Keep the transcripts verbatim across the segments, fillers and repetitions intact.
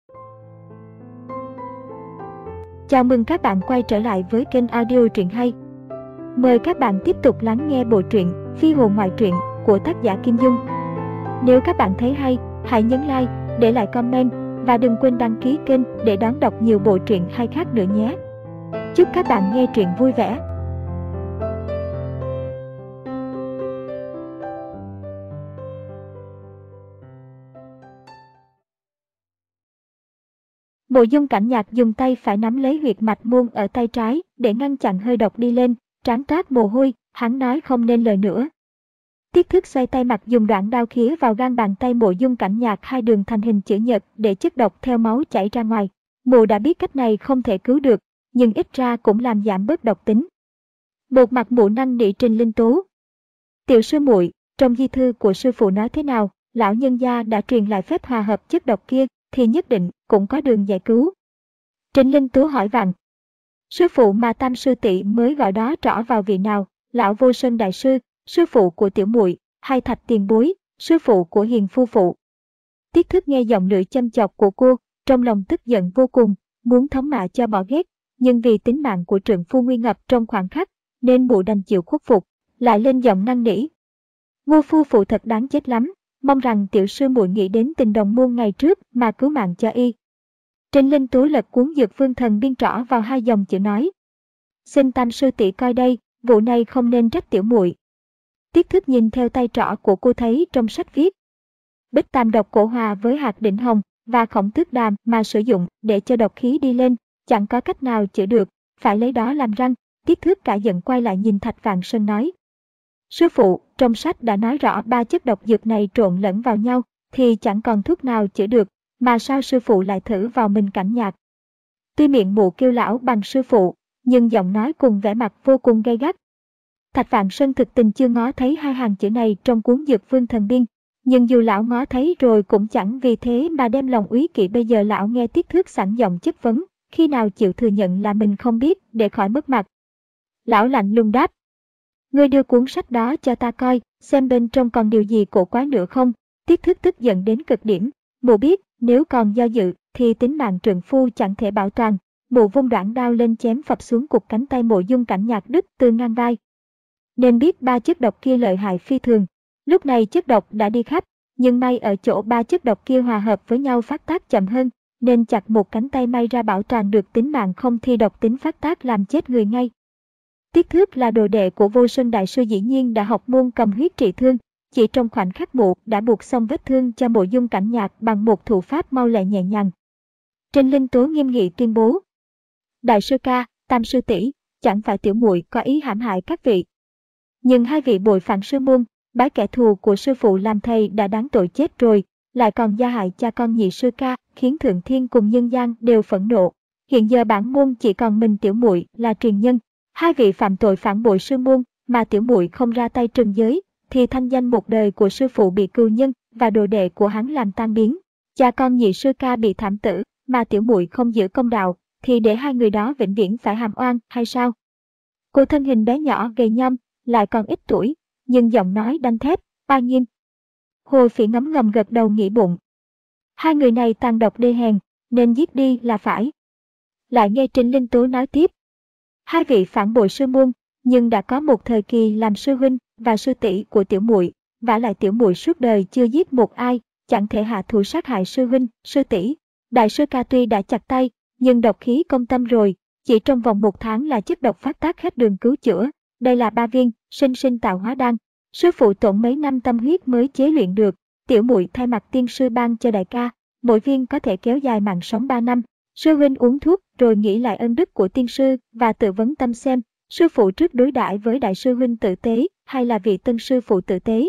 Chào mừng các bạn quay trở lại với kênh audio truyện hay. Mời các bạn tiếp tục lắng nghe bộ truyện Phi hồn ngoại truyện của tác giả Kim Dung. Nếu các bạn thấy hay, hãy nhấn like, để lại comment và đừng quên đăng ký kênh để đón đọc nhiều bộ truyện hay khác nữa nhé. Chúc các bạn nghe truyện vui vẻ. Mộ Dung Cảnh Nhạc dùng tay phải nắm lấy huyệt mạch môn ở tay trái để ngăn chặn hơi độc đi lên, trán toát mồ hôi, hắn nói không nên lời nữa. Tiết Thức xoay tay mặt dùng đoạn đao khía vào gan bàn tay Mộ Dung Cảnh Nhạc hai đường thành hình chữ nhật để chất độc theo máu chảy ra ngoài. Mụ đã biết cách này không thể cứu được, nhưng ít ra cũng làm giảm bớt độc tính. Một mặt mụ năn nỉ Trình Linh Tố. Tiểu sư muội, trong di thư của sư phụ nói thế nào, lão nhân gia đã truyền lại phép hòa hợp chất độc kia, thì nhất định cũng có đường giải cứu. Trình Linh Tố hỏi vặn. Sư phụ mà Tam sư tỷ mới gọi đó trỏ vào vị nào, lão Vô Sơn đại sư, sư phụ của tiểu muội, hay Thạch tiền bối, sư phụ của Hiền phu phụ? Tiết Thức nghe giọng lưỡi châm chọc của cô, trong lòng tức giận vô cùng, muốn thống mạ cho bỏ ghét, nhưng vì tính mạng của trượng phu nguy ngập trong khoảnh khắc, nên mụ đành chịu khuất phục, lại lên giọng năn nỉ. Ngô phu phụ thật đáng chết lắm, mong rằng tiểu sư muội nghĩ đến tình đồng môn ngày trước mà cứu mạng cho y. Trình Linh Tố lật cuốn Dược Vương Thần biên trỏ vào hai dòng chữ nói. Xin Tam sư tỷ coi đây, vụ này không nên trách tiểu muội. Tiết Thức nhìn theo tay trỏ của cô thấy trong sách viết. Bích tam độc cổ hòa với hạt đỉnh hồng và khổng tước đàm mà sử dụng để cho độc khí đi lên, chẳng có cách nào chữa được, phải lấy đó làm răng. Tiết Thức cả giận quay lại nhìn Thạch Vạn Sơn nói. Sư phụ, trong sách đã nói rõ ba chất độc dược này trộn lẫn vào nhau, thì chẳng còn thuốc nào chữa được, mà sao sư phụ lại thử vào mình Cảnh Nhạc? Tuy miệng mụ kêu lão bằng sư phụ, nhưng giọng nói cùng vẻ mặt vô cùng gay gắt. Thạch Vạn Sơn thực tình chưa ngó thấy hai hàng chữ này trong cuốn Dược Vương Thần biên, nhưng dù lão ngó thấy rồi cũng chẳng vì thế mà đem lòng úy kỵ. Bây giờ lão nghe Tiết Thức sẵn giọng chất vấn, khi nào chịu thừa nhận là mình không biết để khỏi mất mặt. Lão lạnh lùng đáp. Ngươi đưa cuốn sách đó cho ta coi, xem bên trong còn điều gì cổ quái nữa không? Tiết Thức tức giận đến cực điểm, mụ biết nếu còn do dự thì tính mạng trượng phu chẳng thể bảo toàn. Mụ vung đoạn đao lên chém phập xuống cục cánh tay Mộ Dung Cảnh Nhạc đứt từ ngang vai. Nên biết ba chất độc kia lợi hại phi thường. Lúc này chất độc đã đi khắp, nhưng may ở chỗ ba chất độc kia hòa hợp với nhau phát tác chậm hơn, nên chặt một cánh tay may ra bảo toàn được tính mạng, không thì độc tính phát tác làm chết người ngay. Tiết Thức là đồ đệ của Vô Sơn đại sư, dĩ nhiên đã học môn cầm huyết trị thương, chỉ trong khoảnh khắc mụ đã buộc xong vết thương cho Mộ Dung Cảnh Nhạc bằng một thủ pháp mau lẹ nhẹ nhàng. Trình Linh Tố nghiêm nghị tuyên bố. Đại sư ca, Tam sư tỷ, chẳng phải tiểu muội có ý hãm hại các vị. Nhưng hai vị bội phản sư môn, bái kẻ thù của sư phụ làm thầy đã đáng tội chết rồi, lại còn gia hại cha con nhị sư ca, khiến thượng thiên cùng nhân gian đều phẫn nộ. Hiện giờ bản môn chỉ còn mình tiểu muội là truyền nhân. Hai vị phạm tội phản bội sư môn mà tiểu muội không ra tay trừng giới, thì thanh danh một đời của sư phụ bị cừu nhân và đồ đệ của hắn làm tan biến. Cha con nhị sư ca bị thảm tử mà tiểu muội không giữ công đạo, thì để hai người đó vĩnh viễn phải hàm oan hay sao? Cô thân hình bé nhỏ gầy nhom, lại còn ít tuổi, nhưng giọng nói đanh thép, oai nghiêm. Hồ Phỉ ngấm ngầm gật đầu nghĩ bụng. Hai người này tàn độc đê hèn, nên giết đi là phải. Lại nghe Trình Linh Tố nói tiếp. Hai vị phản bội sư môn, nhưng đã có một thời kỳ làm sư huynh và sư tỷ của tiểu muội, vả lại tiểu muội suốt đời chưa giết một ai, chẳng thể hạ thủ sát hại sư huynh, sư tỷ. Đại sư ca tuy đã chặt tay, nhưng độc khí công tâm rồi, chỉ trong vòng một tháng là chất độc phát tác hết đường cứu chữa. Đây là ba viên sinh sinh tạo hóa đan, sư phụ tổn mấy năm tâm huyết mới chế luyện được, tiểu muội thay mặt tiên sư ban cho đại ca, mỗi viên có thể kéo dài mạng sống ba năm. Sư huynh uống thuốc rồi nghĩ lại ân đức của tiên sư và tự vấn tâm xem, sư phụ trước đối đãi với đại sư huynh tử tế hay là vị tân sư phụ tử tế.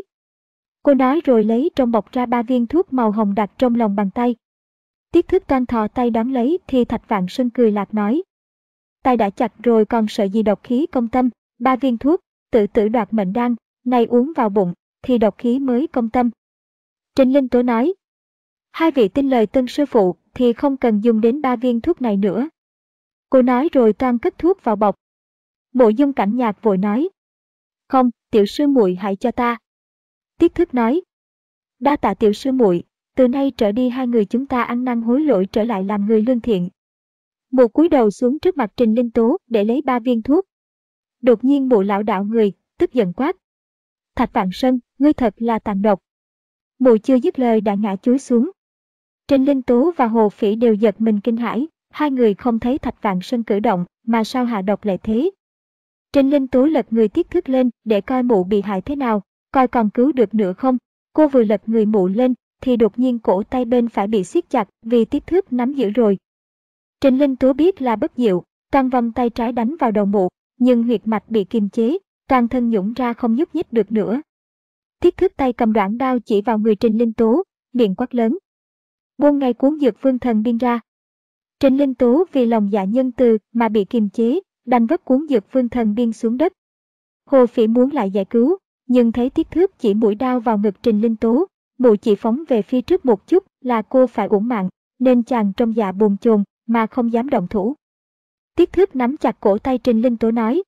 Cô nói rồi lấy trong bọc ra ba viên thuốc màu hồng đặt trong lòng bàn tay. Tiết Thức toan thò tay đón lấy thì Thạch Vạn Sơn cười lạc nói. Tay đã chặt rồi còn sợ gì độc khí công tâm, ba viên thuốc, tự tử đoạt mệnh đan, này uống vào bụng, thì độc khí mới công tâm. Trình Linh Tố nói. Hai vị tin lời tân sư phụ thì không cần dùng đến ba viên thuốc này nữa. Cô nói rồi toan cất thuốc vào bọc. Mộ Dung Cảnh Nhạc vội nói. Không, tiểu sư muội hãy cho ta. Tiết Thức nói. Đa tạ tiểu sư muội, Từ nay trở đi hai người chúng ta ăn năn hối lỗi trở lại làm người lương thiện. Mụ cúi đầu xuống trước mặt Trình Linh Tố để lấy ba viên thuốc. Đột nhiên mụ lảo đảo người, tức giận quát. Thạch Vạn Sân, ngươi thật là tàn độc. Mụ chưa dứt lời đã ngã chúi xuống. Trình Linh Tố và Hồ Phỉ đều giật mình kinh hãi, hai người không thấy Thạch Vạn Sân cử động mà sao hạ độc lại thế. Trình Linh Tố lật người tiết thức lên để coi mụ bị hại thế nào, coi còn cứu được nữa không. Cô vừa lật người mụ lên thì đột nhiên cổ tay bên phải bị siết chặt vì tiết thước nắm giữ rồi. Trình Linh Tố biết là bất diệu, toàn vòng tay trái đánh vào đầu mụ, nhưng huyệt mạch bị kiềm chế, toàn thân nhũng ra không nhúc nhích được nữa. Tiết thước tay cầm đoạn đao chỉ vào người Trình Linh Tố, miệng quát lớn. Buông ngay cuốn dược vương thần biên ra. Trình Linh Tố vì lòng dạ nhân từ mà bị kiềm chế, đành vấp cuốn dược vương thần biên xuống đất. Hồ Phỉ muốn lại giải cứu, nhưng thấy Tiết thước chỉ mũi đao vào ngực Trình Linh Tố, mụ chỉ phóng về phía trước một chút là cô phải uổng mạng, nên chàng trong dạ bồn chồn mà không dám động thủ. Tiết thước nắm chặt cổ tay Trình Linh Tố nói.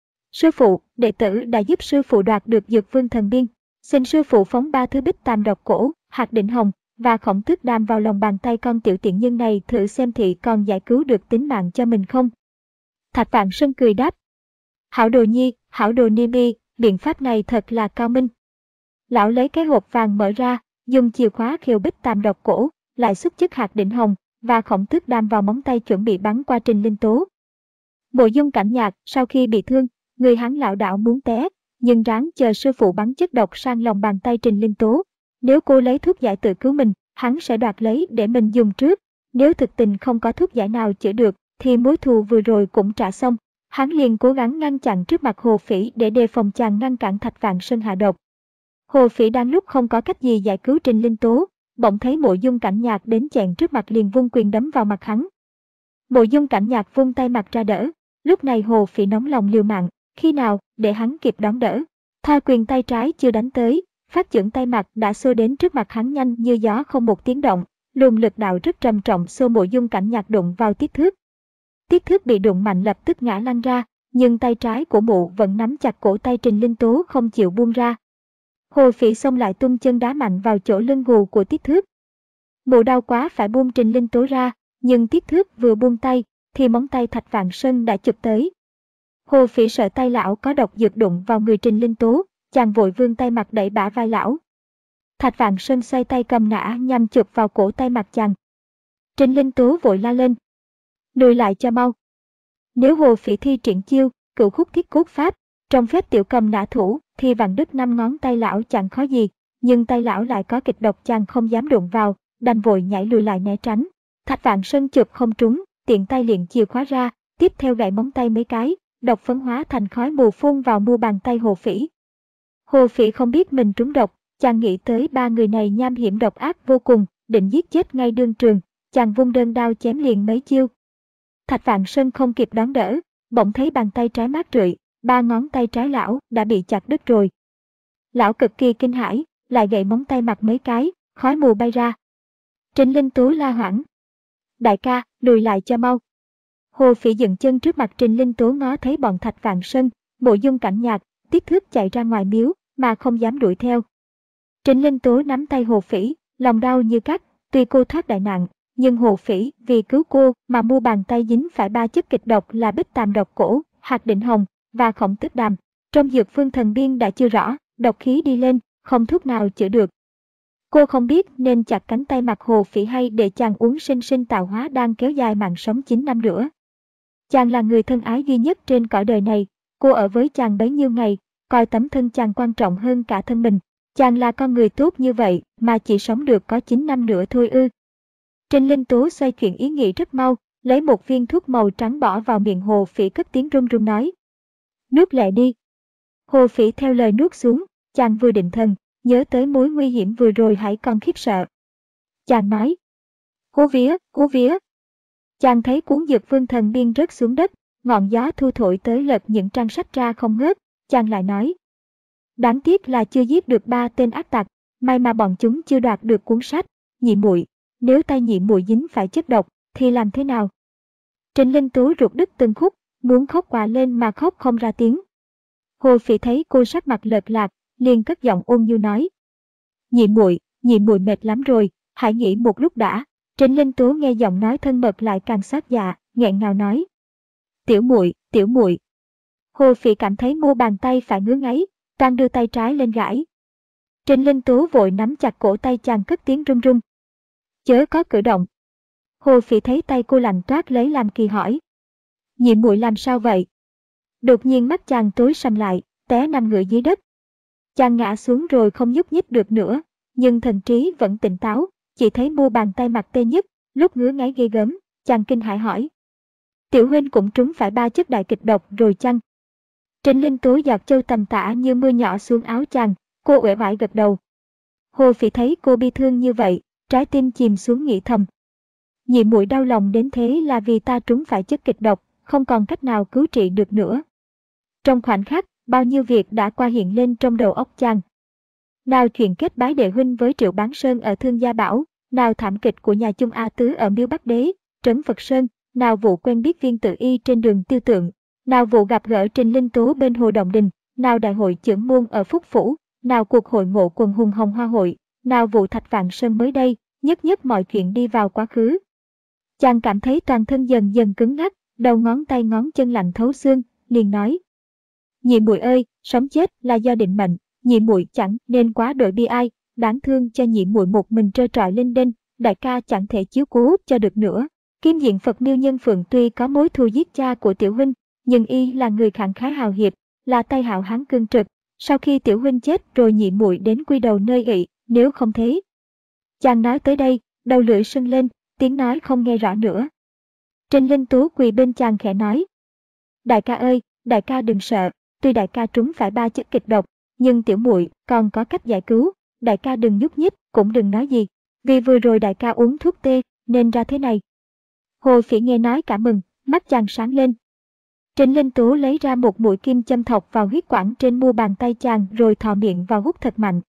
Sư phụ, đệ tử đã giúp sư phụ đoạt được dược vương thần biên, xin sư phụ phóng ba thứ bích tam độc cổ, hạt đỉnh hồng và khổng tước đam vào lòng bàn tay con tiểu tiện nhân này thử xem thị còn giải cứu được tính mạng cho mình không. Thạch Vạn Sân cười đáp. Hảo đồ nhi, hảo đồ niêm y, biện pháp này thật là cao minh. Lão lấy cái hộp vàng mở ra, dùng chìa khóa khều bích tam độc cổ, lại xúc chất hạt đỉnh hồng và khổng tước đam vào móng tay chuẩn bị bắn qua Trình Linh Tố. Mộ Dung Cảnh Nhạc sau khi bị thương, người hắn lảo đảo muốn té, nhưng ráng chờ sư phụ bắn chất độc sang lòng bàn tay Trình Linh Tố. Nếu cô lấy thuốc giải tự cứu mình, hắn sẽ đoạt lấy để mình dùng trước. Nếu thực tình không có thuốc giải nào chữa được, thì mối thù vừa rồi cũng trả xong. Hắn liền cố gắng ngăn chặn trước mặt Hồ Phỉ để đề phòng chàng ngăn cản Thạch Vạn Sân hạ độc. Hồ Phỉ đang lúc không có cách gì giải cứu Trình Linh Tố, bỗng thấy Mộ Dung Cảnh Nhạc đến chẹn trước mặt liền vung quyền đấm vào mặt hắn. Mộ Dung Cảnh Nhạc vung tay mặt ra đỡ, lúc này Hồ Phỉ nóng lòng liều mạng, khi nào để hắn kịp đón đỡ. Tha quyền tay trái chưa đánh tới, phát chưởng tay mặt đã xô đến trước mặt hắn nhanh như gió không một tiếng động, luồng lực đạo rất trầm trọng xô Mộ Dung Cảnh Nhạc đụng vào Tiết thước. Tiết thước bị đụng mạnh lập tức ngã lăn ra, nhưng tay trái của mụ vẫn nắm chặt cổ tay Trình Linh Tố không chịu buông ra. Hồ Phỉ xông lại tung chân đá mạnh vào chỗ lưng gù của Tiết thước. Mụ đau quá phải buông Trình Linh Tố ra, nhưng Tiết thước vừa buông tay thì móng tay Thạch Vạn Sân đã chụp tới. Hồ Phỉ sợ tay lão có độc dược đụng vào người Trình Linh Tố, chàng vội vươn tay mặt đẩy bả vai lão. Thạch Vạn Sân xoay tay cầm nã nhằm chụp vào cổ tay mặt chàng. Trình Linh Tố vội la lên. Lùi lại cho mau. Nếu Hồ Phỉ thi triển chiêu, cửu khúc thiết cốt pháp, trong phép tiểu cầm nã thủ, thì vặn đứt năm ngón tay lão chẳng khó gì, nhưng tay lão lại có kịch độc chàng không dám đụng vào, đành vội nhảy lùi lại né tránh. Thạch Vạn Sân chụp không trúng, tiện tay liền chìa khóa ra, tiếp theo gãy móng tay mấy cái, độc phấn hóa thành khói mù phun vào mu bàn tay Hồ Phỉ. Hồ Phỉ không biết mình trúng độc, chàng nghĩ tới ba người này nham hiểm độc ác vô cùng, định giết chết ngay đương trường, chàng vung đơn đao chém liền mấy chiêu. Thạch Vạn Sân không kịp đón đỡ, bỗng thấy bàn tay trái mát rượi, ba ngón tay trái lão đã bị chặt đứt rồi. Lão cực kỳ kinh hãi, lại gậy móng tay mặt mấy cái, khói mù bay ra. Trình Linh Tố la hoảng. Đại ca, lùi lại cho mau. Hồ Phỉ dựng chân trước mặt Trình Linh Tố ngó thấy bọn Thạch Vạn Sân, Mộ Dung Cảnh Nhạc, Tiết thước chạy ra ngoài miếu, mà không dám đuổi theo. Trình Linh Tố nắm tay Hồ Phỉ, lòng đau như cắt, tuy cô thoát đại nạn, nhưng Hồ Phỉ vì cứu cô mà mu bàn tay dính phải ba chất kịch độc là bích tam độc cổ, hạt đỉnh hồng và khổng tước đàm. Trong dược vương thần biên đã chưa rõ, độc khí đi lên, không thuốc nào chữa được. Cô không biết nên chặt cánh tay mặt Hồ Phỉ hay để chàng uống sinh sinh tạo hóa đang kéo dài mạng sống chín năm nữa. Chàng là người thân ái duy nhất trên cõi đời này, cô ở với chàng bấy nhiêu ngày, coi tấm thân chàng quan trọng hơn cả thân mình. Chàng là con người tốt như vậy mà chỉ sống được có chín năm nữa thôi ư. Trình Linh Tố xoay chuyển ý nghĩ rất mau, lấy một viên thuốc màu trắng bỏ vào miệng Hồ Phỉ cất tiếng run run nói. Nuốt lẹ đi. Hồ Phỉ theo lời nuốt xuống, chàng vừa định thần, nhớ tới mối nguy hiểm vừa rồi hãy còn khiếp sợ. Chàng nói. Hú vía, hú vía. Chàng thấy cuốn dược vương thần biên rớt xuống đất, ngọn gió thu thổi tới lật những trang sách ra không ngớt, chàng lại nói. Đáng tiếc là chưa giết được ba tên ác tặc, may mà bọn chúng chưa đoạt được cuốn sách. Nhị muội, nếu tay nhị muội dính phải chất độc, thì làm thế nào? Trình Linh Tố ruột đứt từng khúc, muốn khóc quạ lên mà khóc không ra tiếng. Hồ Phỉ thấy cô sắc mặt lợt lạc, liền cất giọng ôn nhu nói. Nhị muội, nhị muội mệt lắm rồi, hãy nghĩ một lúc đã. Trịnh Linh Tố nghe giọng nói thân mật lại càng xót dạ, nghẹn ngào nói. Tiểu muội, tiểu muội. Hồ Phỉ cảm thấy mu bàn tay phải ngứa ngáy, toan đưa tay trái lên gãi. Trịnh Linh Tố vội nắm chặt cổ tay chàng cất tiếng run run. Chớ có cử động. Hồ Phỉ thấy tay cô lạnh toát lấy làm kỳ hỏi. Nhị muội làm sao vậy? Đột nhiên mắt chàng tối sầm lại, té nằm ngửa dưới đất. Chàng ngã xuống rồi không nhúc nhích được nữa, nhưng thần trí vẫn tỉnh táo, chỉ thấy mu bàn tay mặt tê nhức, lúc ngứa ngáy ghê gớm, chàng kinh hãi hỏi. Tiểu huynh cũng trúng phải ba chất đại kịch độc rồi chăng? Trịnh Linh Tố giọt châu tầm tã như mưa nhỏ xuống áo chàng, cô uể oải gật đầu. Hồ Phỉ thấy cô bi thương như vậy, trái tim chìm xuống nghĩ thầm. Nhị muội đau lòng đến thế là vì ta trúng phải chất kịch độc, không còn cách nào cứu trị được nữa. Trong khoảnh khắc, bao nhiêu việc đã qua hiện lên trong đầu óc chàng. Nào chuyện kết bái đệ huynh với Triệu Bán Sơn ở Thương Gia Bảo, nào thảm kịch của nhà Chung A Tứ ở Miếu Bắc Đế, Trấn Phật Sơn, nào vụ quen biết Viên Tự Y trên đường Tiêu Tượng, nào vụ gặp gỡ Trịnh Linh Tố bên Hồ Động Đình, nào đại hội chưởng môn ở Phúc Phủ, nào cuộc hội ngộ quần hùng Hồng Hoa Hội, nào vụ Thạch Vạn Sơn mới đây, nhất nhất mọi chuyện đi vào quá khứ. Chàng cảm thấy toàn thân dần dần cứng ngắc, đầu ngón tay ngón chân lạnh thấu xương, liền nói. Nhị muội ơi, sống chết là do định mệnh, nhị muội chẳng nên quá đội bi ai, đáng thương cho nhị muội một mình trơ trọi lên đên, đại ca chẳng thể chiếu cố cho được nữa. Kim Diện Phật Miêu Nhân Phượng tuy có mối thù giết cha của tiểu huynh, nhưng y là người khẳng khái hào hiệp, là tay hảo hán cương trực. Sau khi tiểu huynh chết rồi nhị muội đến quy đầu nơi ị, nếu không thế. Chàng nói tới đây, đầu lưỡi sưng lên, tiếng nói không nghe rõ nữa. Trịnh Linh Tố quỳ bên chàng khẽ nói. Đại ca ơi, đại ca đừng sợ, tuy đại ca trúng phải ba chất kịch độc, nhưng tiểu muội còn có cách giải cứu, đại ca đừng nhúc nhích, cũng đừng nói gì, vì vừa rồi đại ca uống thuốc tê, nên ra thế này. Hồ Phỉ nghe nói cả mừng, mắt chàng sáng lên. Trịnh Linh Tố lấy ra một mũi kim châm thọc vào huyết quản trên mu bàn tay chàng rồi thò miệng vào hút thật mạnh.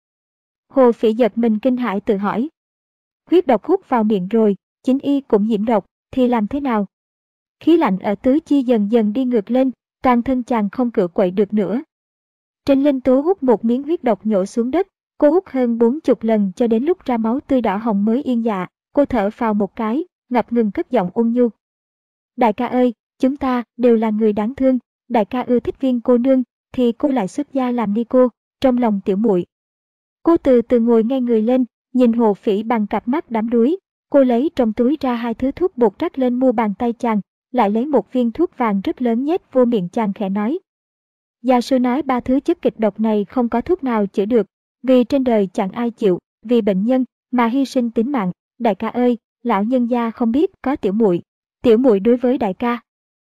Hồ Phỉ giật mình kinh hãi tự hỏi. Huyết độc hút vào miệng rồi, chính y cũng nhiễm độc, thì làm thế nào? Khí lạnh ở tứ chi dần dần đi ngược lên, toàn thân chàng không cựa quậy được nữa. Trịnh Linh Tố hút một miếng huyết độc nhổ xuống đất, cô hút hơn bốn chục lần cho đến lúc ra máu tươi đỏ hồng mới yên dạ, cô thở phào một cái, ngập ngừng cất giọng ôn nhu. Đại ca ơi, chúng ta đều là người đáng thương, đại ca ưa thích Viên cô nương, thì cô lại xuất gia làm ni cô, trong lòng tiểu muội. Cô từ từ ngồi ngay người lên, nhìn Hồ Phỉ bằng cặp mắt đắm đuối, cô lấy trong túi ra hai thứ thuốc bột rắc lên mu bàn tay chàng, lại lấy một viên thuốc vàng rất lớn nhét vô miệng chàng khẽ nói. Gia sư nói ba thứ chất kịch độc này không có thuốc nào chữa được, vì trên đời chẳng ai chịu, vì bệnh nhân mà hy sinh tính mạng. Đại ca ơi, lão nhân gia không biết có tiểu muội, tiểu muội đối với đại ca.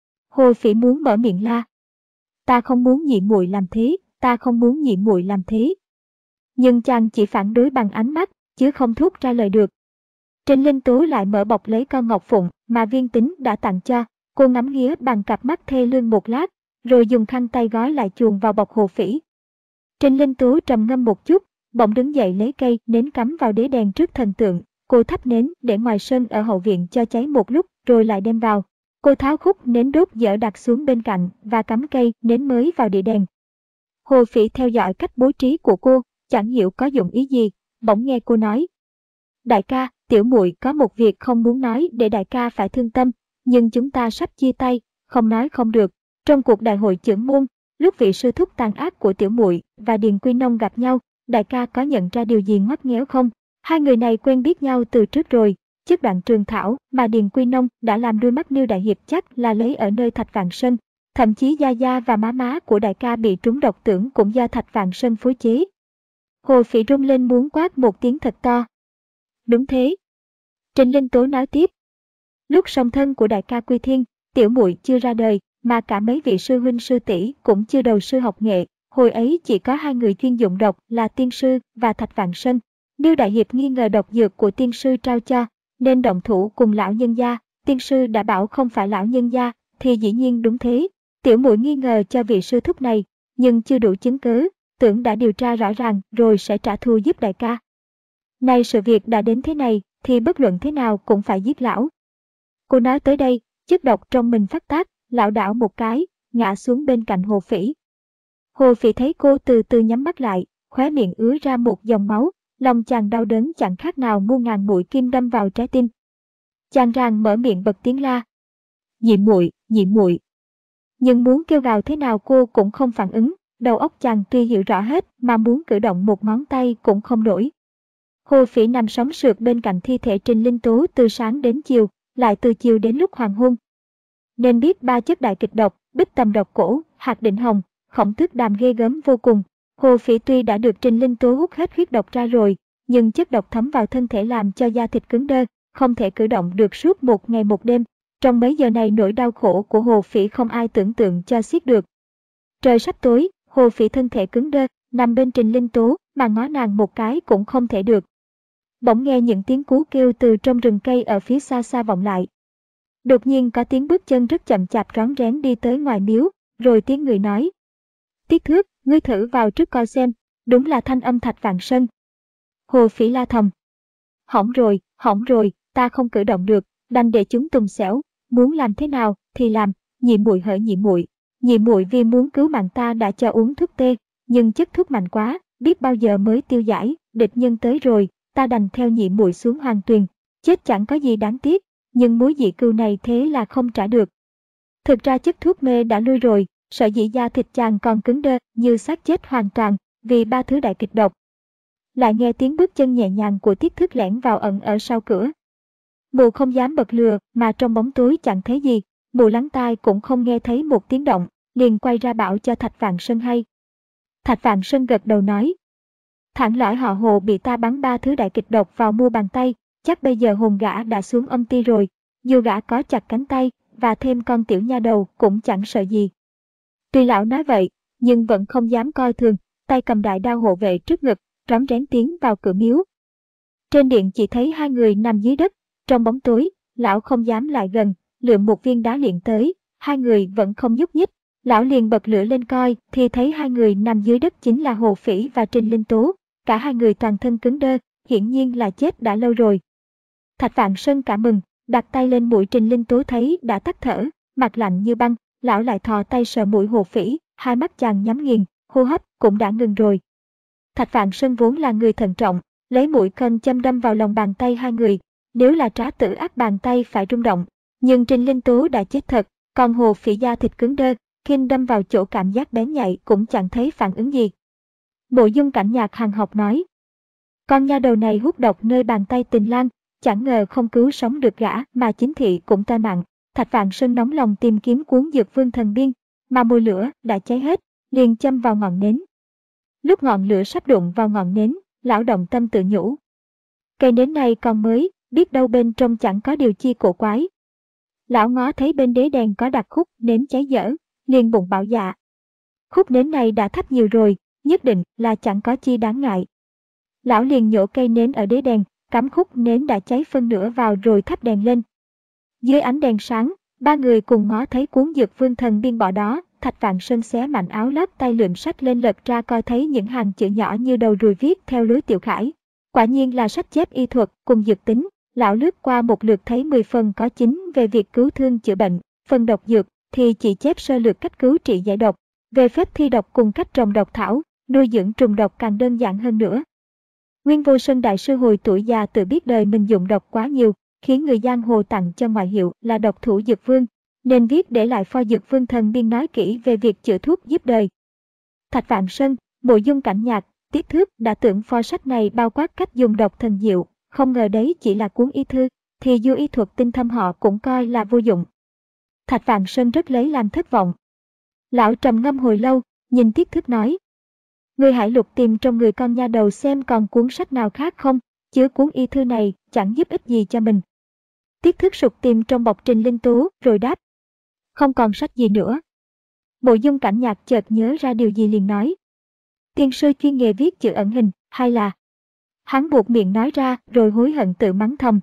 Hồ Phỉ muốn mở miệng la. Ta không muốn nhị muội làm thế, ta không muốn nhị muội làm thế. Nhưng chàng chỉ phản đối bằng ánh mắt, chứ không thốt ra lời được. Trịnh Linh Tố lại mở bọc lấy con ngọc phụng mà Viên Tính đã tặng cho, cô ngắm nghía bằng cặp mắt thê lương một lát, rồi dùng khăn tay gói lại chuồng vào bọc Hồ Phỉ. Trịnh Linh Tố trầm ngâm một chút, bỗng đứng dậy lấy cây nến cắm vào đế đèn trước thần tượng, cô thắp nến để ngoài sân ở hậu viện cho cháy một lúc rồi lại đem vào. Cô tháo khúc nến đốt dở đặt xuống bên cạnh và cắm cây nến mới vào đĩa đèn. Hồ Phỉ theo dõi cách bố trí của cô, chẳng hiểu có dụng ý gì, bỗng nghe cô nói. Đại ca, tiểu muội có một việc không muốn nói để đại ca phải thương tâm, nhưng chúng ta sắp chia tay, không nói không được. Trong cuộc đại hội chưởng môn, lúc vị sư thúc tàn ác của tiểu muội và Điền Quy Nông gặp nhau, đại ca có nhận ra điều gì ngoắt nghéo không? Hai người này quen biết nhau từ trước rồi. Chiếc đoạn trường thảo mà Điền Quy Nông đã làm đôi mắt Niêu đại hiệp chắc là lấy ở nơi Thạch Vạn Sơn. Thậm chí gia gia và má má của đại ca bị trúng độc tưởng cũng do Thạch Vạn Sơn phối chế. Hồ Phỉ rung lên muốn quát một tiếng thật to. Đúng thế. Trịnh Linh Tố nói tiếp. Lúc song thân của đại ca Quy Thiên, tiểu muội chưa ra đời, mà cả mấy vị sư huynh sư tỷ cũng chưa đầu sư học nghệ. Hồi ấy chỉ có hai người chuyên dụng độc là tiên sư và Thạch Vạn Sơn. Niêu đại hiệp nghi ngờ độc dược của tiên sư trao cho, nên động thủ cùng lão nhân gia. Tiên sư đã bảo không phải lão nhân gia, thì dĩ nhiên đúng thế. Tiểu muội nghi ngờ cho vị sư thúc này, nhưng chưa đủ chứng cứ, tưởng đã điều tra rõ ràng rồi sẽ trả thù giúp đại ca. Nay sự việc đã đến thế này, thì bất luận thế nào cũng phải giết lão. Cô nói tới đây, chất độc trong mình phát tác, lảo đảo một cái, ngã xuống bên cạnh Hồ Phỉ. Hồ Phỉ thấy cô từ từ nhắm mắt lại, khóe miệng ứa ra một dòng máu, lòng chàng đau đớn chẳng khác nào muôn ngàn mũi kim đâm vào trái tim. Chàng ràng mở miệng bật tiếng la. Nhị muội, nhị muội. Nhưng muốn kêu gào thế nào cô cũng không phản ứng, đầu óc chàng tuy hiểu rõ hết mà muốn cử động một ngón tay cũng không nổi. Hồ Phỉ nằm sóng sượt bên cạnh thi thể Trình Linh Tố từ sáng đến chiều, lại từ chiều đến lúc hoàng hôn. Nên biết ba chất đại kịch độc, bích tầm độc cổ, hạt định hồng, khổng tước đàm ghê gớm vô cùng. Hồ Phỉ tuy đã được Trình Linh Tố hút hết huyết độc ra rồi, nhưng chất độc thấm vào thân thể làm cho da thịt cứng đơ, không thể cử động được suốt một ngày một đêm. Trong mấy giờ này nỗi đau khổ của Hồ Phỉ không ai tưởng tượng cho xiết được. Trời sắp tối, Hồ Phỉ thân thể cứng đơ, nằm bên Trình Linh Tố mà ngó nàng một cái cũng không thể được. Bỗng nghe những tiếng cú kêu từ trong rừng cây ở phía xa xa vọng lại. Đột nhiên có tiếng bước chân rất chậm chạp rón rén đi tới ngoài miếu, rồi tiếng người nói. Tiết Thước, ngươi thử vào trước coi xem, đúng là thanh âm Thạch Vạn Sơn. Hồ Phỉ la thầm. Hỏng rồi, hỏng rồi, ta không cử động được, đành để chúng tùng xẻo, muốn làm thế nào thì làm, nhị muội hỡi nhị muội, nhị muội vì muốn cứu mạng ta đã cho uống thuốc tê, nhưng chất thuốc mạnh quá, biết bao giờ mới tiêu giải, địch nhân tới rồi, ta đành theo nhị muội xuống hoàng tuyền, chết chẳng có gì đáng tiếc, nhưng mối dị cưu này thế là không trả được. Thực ra chất thuốc mê đã lui rồi, sở dĩ da thịt chàng còn cứng đơ như xác chết hoàn toàn vì ba thứ đại kịch độc. Lại nghe tiếng bước chân nhẹ nhàng của Tiết Thước lẻn vào ẩn ở sau cửa. Mụ không dám bật lừa mà trong bóng tối chẳng thấy gì, mụ lắng tai cũng không nghe thấy một tiếng động, liền quay ra bảo cho Thạch Vạn Sơn hay. Thạch Vạn Sơn gật đầu nói. Thẳng lõi họ Hồ bị ta bắn ba thứ đại kịch độc vào mu bàn tay, chắc bây giờ hồn gã đã xuống âm ti rồi, dù gã có chặt cánh tay và thêm con tiểu nha đầu cũng chẳng sợ gì. Tuy lão nói vậy, nhưng vẫn không dám coi thường, tay cầm đại đao hộ vệ trước ngực, rón rén tiến vào cửa miếu. Trên điện chỉ thấy hai người nằm dưới đất, trong bóng tối, lão không dám lại gần, lượm một viên đá liền tới, hai người vẫn không nhúc nhích, lão liền bật lửa lên coi thì thấy hai người nằm dưới đất chính là Hồ Phỉ và Trình Linh Tố, cả hai người toàn thân cứng đơ, hiển nhiên là chết đã lâu rồi. Thạch Vạn Sơn cả mừng, đặt tay lên mũi Trình Linh Tố thấy đã tắt thở, mặt lạnh như băng, lão lại thò tay sờ mũi Hồ Phỉ, hai mắt chàng nhắm nghiền, hô hấp cũng đã ngừng rồi. Thạch Vạn Sơn vốn là người thận trọng, lấy mũi cân châm đâm vào lòng bàn tay hai người, nếu là trá tử ác bàn tay phải rung động, nhưng Trình Linh Tố đã chết thật, còn Hồ Phỉ da thịt cứng đơ, khi đâm vào chỗ cảm giác bén nhạy cũng chẳng thấy phản ứng gì. Mộ Dung Cảnh Nhạc hằn học nói, con nha đầu này hút độc nơi bàn tay Tình Lang, chẳng ngờ không cứu sống được gã mà chính thị cũng tai mạng. Thạch Vạn Sơn nóng lòng tìm kiếm cuốn dược vương thần biên, mà mồi lửa đã cháy hết, liền châm vào ngọn nến. Lúc ngọn lửa sắp đụng vào ngọn nến, lão động tâm tự nhủ. Cây nến này còn mới, biết đâu bên trong chẳng có điều chi cổ quái. Lão ngó thấy bên đế đèn có đặt khúc nến cháy dở, liền bụng bảo dạ. Khúc nến này đã thắp nhiều rồi, nhất định là chẳng có chi đáng ngại. Lão liền nhổ cây nến ở đế đèn, cắm khúc nến đã cháy phân nửa vào rồi thắp đèn lên. Dưới ánh đèn sáng, ba người cùng ngó thấy cuốn dược vương thần biên bỏ đó. Thạch Vạn Sơn xé mạnh áo lót tay lượm sách lên lật ra coi thấy những hàng chữ nhỏ như đầu ruồi viết theo lối Tiểu Khải. Quả nhiên là sách chép y thuật cùng dược tính. Lão lướt qua một lượt thấy mười phần có chín về việc cứu thương chữa bệnh, phần độc dược thì chỉ chép sơ lược cách cứu trị giải độc, về phép thi độc cùng cách trồng độc thảo, nuôi dưỡng trùng độc càng đơn giản hơn nữa. Nguyên Vô Sơn đại sư hồi tuổi già tự biết đời mình dụng độc quá nhiều, khiến người giang hồ tặng cho ngoại hiệu là độc thủ dược vương, nên viết để lại pho dược vương thần biên nói kỹ về việc chữa thuốc giúp đời. Thạch Vạn Sơn, Mộ Dung Cảnh Nhạc, Tiết Thước đã tưởng pho sách này bao quát cách dùng độc thần diệu, không ngờ đấy chỉ là cuốn y thư, thì dù y thuật tinh thâm họ cũng coi là vô dụng. Thạch Vạn Sơn rất lấy làm thất vọng. Lão trầm ngâm hồi lâu, nhìn Tiết Thước nói. Ngươi hãy lục tìm trong người con nha đầu xem còn cuốn sách nào khác không, chứ cuốn y thư này chẳng giúp ích gì cho mình. Tiết Thước sục tìm trong bọc Trình Linh Tố rồi đáp. Không còn sách gì nữa. Mộ Dung Cảnh Nhạc chợt nhớ ra điều gì liền nói. Tiên sư chuyên nghề viết chữ ẩn hình, hay là... Hắn buộc miệng nói ra rồi hối hận tự mắng thầm.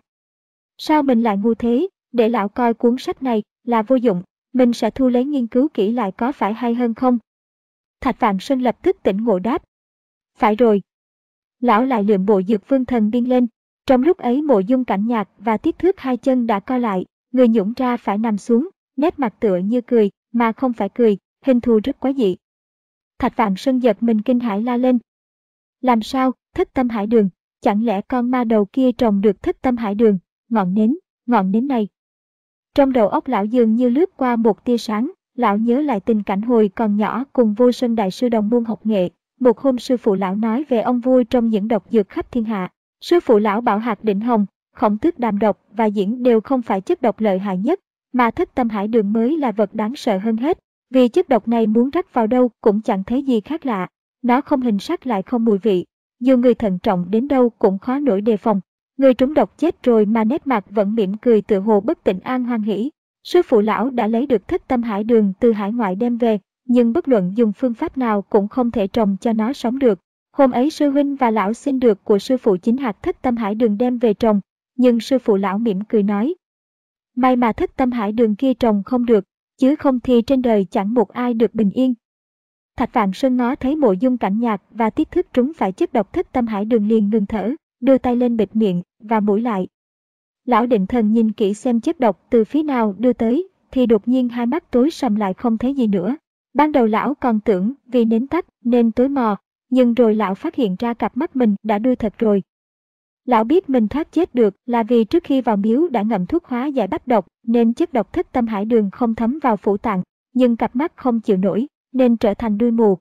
Sao mình lại ngu thế, để lão coi cuốn sách này là vô dụng, mình sẽ thu lấy nghiên cứu kỹ lại có phải hay hơn không? Thạch Vạn Sơn lập tức tỉnh ngộ đáp. Phải rồi. Lão lại lượm bộ dược vương thần biên lên. Trong lúc ấy Mộ Dung Cảnh Nhạc và Tiết Thước hai chân đã co lại, người nhũng ra phải nằm xuống, nét mặt tựa như cười, mà không phải cười, hình thù rất quái dị. Thạch Vạn Sơn giật mình kinh hãi la lên. Làm sao, thất tâm hải đường, chẳng lẽ con ma đầu kia trồng được Thất Tâm Hải Đường, ngọn nến, ngọn nến này. Trong đầu óc lão dường như lướt qua một tia sáng, lão nhớ lại tình cảnh hồi còn nhỏ cùng Vô Sơn đại sư đồng môn học nghệ. Một hôm sư phụ lão nói về ông vua trong những độc dược khắp thiên hạ. Sư phụ lão bảo Hạt Đỉnh Hồng, Khổng Tước Đàm độc và diễn đều không phải chất độc lợi hại nhất, mà Thất Tâm Hải Đường mới là vật đáng sợ hơn hết. Vì chất độc này muốn rắc vào đâu cũng chẳng thấy gì khác lạ. Nó không hình sắc lại không mùi vị. Dù người thận trọng đến đâu cũng khó nổi đề phòng. Người trúng độc chết rồi mà nét mặt vẫn mỉm cười tựa hồ bất tỉnh an hoan hỉ. Sư phụ lão đã lấy được Thất Tâm Hải Đường từ hải ngoại đem về, nhưng bất luận dùng phương pháp nào cũng không thể trồng cho nó sống được. Hôm ấy sư huynh và lão xin được của sư phụ chính hạt Thất Tâm Hải Đường đem về trồng, nhưng sư phụ lão mỉm cười nói: may mà Thất Tâm Hải Đường kia trồng không được, chứ không thì trên đời chẳng một ai được bình yên. Thạch Vạn Sơn ngó thấy Mộ Dung Cảnh Nhạc và Tiết Thức trúng phải chất độc Thất Tâm Hải Đường liền ngừng thở, đưa tay lên bịt miệng và mũi lại. Lão định thần nhìn kỹ xem chất độc từ phía nào đưa tới, thì đột nhiên hai mắt tối sầm lại không thấy gì nữa. Ban đầu lão còn tưởng vì nến tắt nên tối mò, nhưng rồi lão phát hiện ra cặp mắt mình đã đuôi thật rồi. Lão biết mình thoát chết được là vì trước khi vào miếu đã ngậm thuốc hóa giải bách độc nên chất độc Thất Tâm Hải Đường không thấm vào phủ tạng, nhưng cặp mắt không chịu nổi nên trở thành đuôi mù.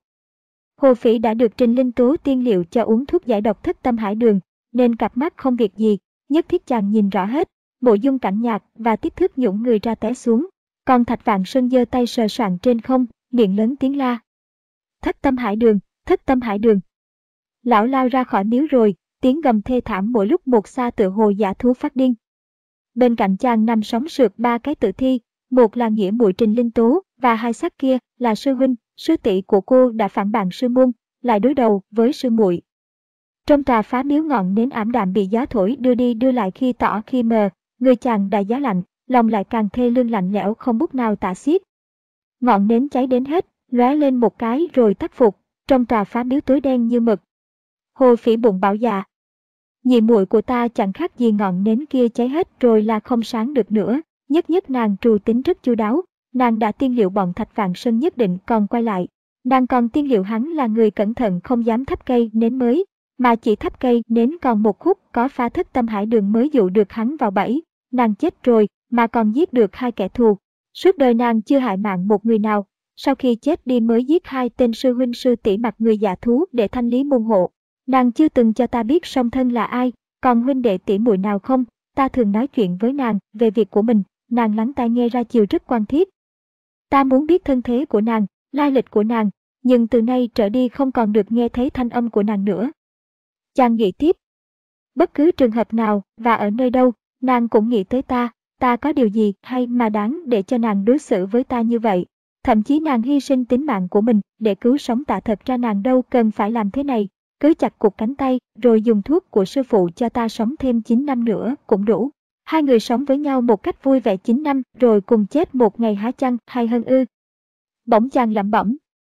Hồ Phỉ đã được Trình Linh Tố tiên liệu cho uống thuốc giải độc Thất Tâm Hải Đường nên cặp mắt không việc gì, nhất thiết chàng nhìn rõ hết. Mộ Dung Cảnh Nhạc và Tiết Thức nhũng người ra té xuống, còn Thạch Vạn Sơn giơ tay sờ soạng trên không, miệng lớn tiếng la: Thất Tâm Hải Đường, Thất Tâm Hải Đường. Lão lao ra khỏi miếu rồi, tiếng gầm thê thảm mỗi lúc một xa tựa hồ dã thú phát điên. Bên cạnh chàng nằm sóng sượt ba cái tử thi, một là nghĩa muội Trình Linh Tố và hai xác kia là sư huynh, sư tỷ của cô đã phản bội sư môn, lại đối đầu với sư muội. Trong tòa phá miếu ngọn nến ảm đạm bị gió thổi đưa đi đưa lại khi tỏ khi mờ, người chàng đã giá lạnh, lòng lại càng thê lương lạnh lẽo không bút nào tả xiết. Ngọn nến cháy đến hết, lóe lên một cái rồi tắt phục, trong tòa phá miếu tối đen như mực. Hồ Phỉ bụng bảo dạ: nhị muội của ta chẳng khác gì ngọn nến kia cháy hết rồi là không sáng được nữa. Nhất nhất nàng trù tính rất chu đáo, nàng đã tiên liệu bọn Thạch Vạn Sơn nhất định còn quay lại. Nàng còn tiên liệu hắn là người cẩn thận không dám thắp cây nến mới, mà chỉ thắp cây nến còn một khúc có phá Thất Tâm Hải Đường mới dụ được hắn vào bẫy. Nàng chết rồi mà còn giết được hai kẻ thù. Suốt đời nàng chưa hại mạng một người nào, sau khi chết đi mới giết hai tên sư huynh sư tỷ mặt người dạ thú để thanh lý môn hộ. Nàng chưa từng cho ta biết song thân là ai, còn huynh đệ tỷ muội nào không. Ta thường nói chuyện với nàng về việc của mình, nàng lắng tai nghe ra chiều rất quan thiết. Ta muốn biết thân thế của nàng, lai lịch của nàng, nhưng từ nay trở đi không còn được nghe thấy thanh âm của nàng nữa. Chàng nghĩ tiếp: bất cứ trường hợp nào và ở nơi đâu, nàng cũng nghĩ tới ta. Ta có điều gì hay mà đáng để cho nàng đối xử với ta như vậy? Thậm chí nàng hy sinh tính mạng của mình để cứu sống ta, thật ra nàng đâu cần phải làm thế này. Cứ chặt cụt cánh tay rồi dùng thuốc của sư phụ cho ta sống thêm chín năm nữa cũng đủ. Hai người sống với nhau một cách vui vẻ chín năm rồi cùng chết một ngày há chăng hay hơn ư? Bỗng chàng lẩm bẩm: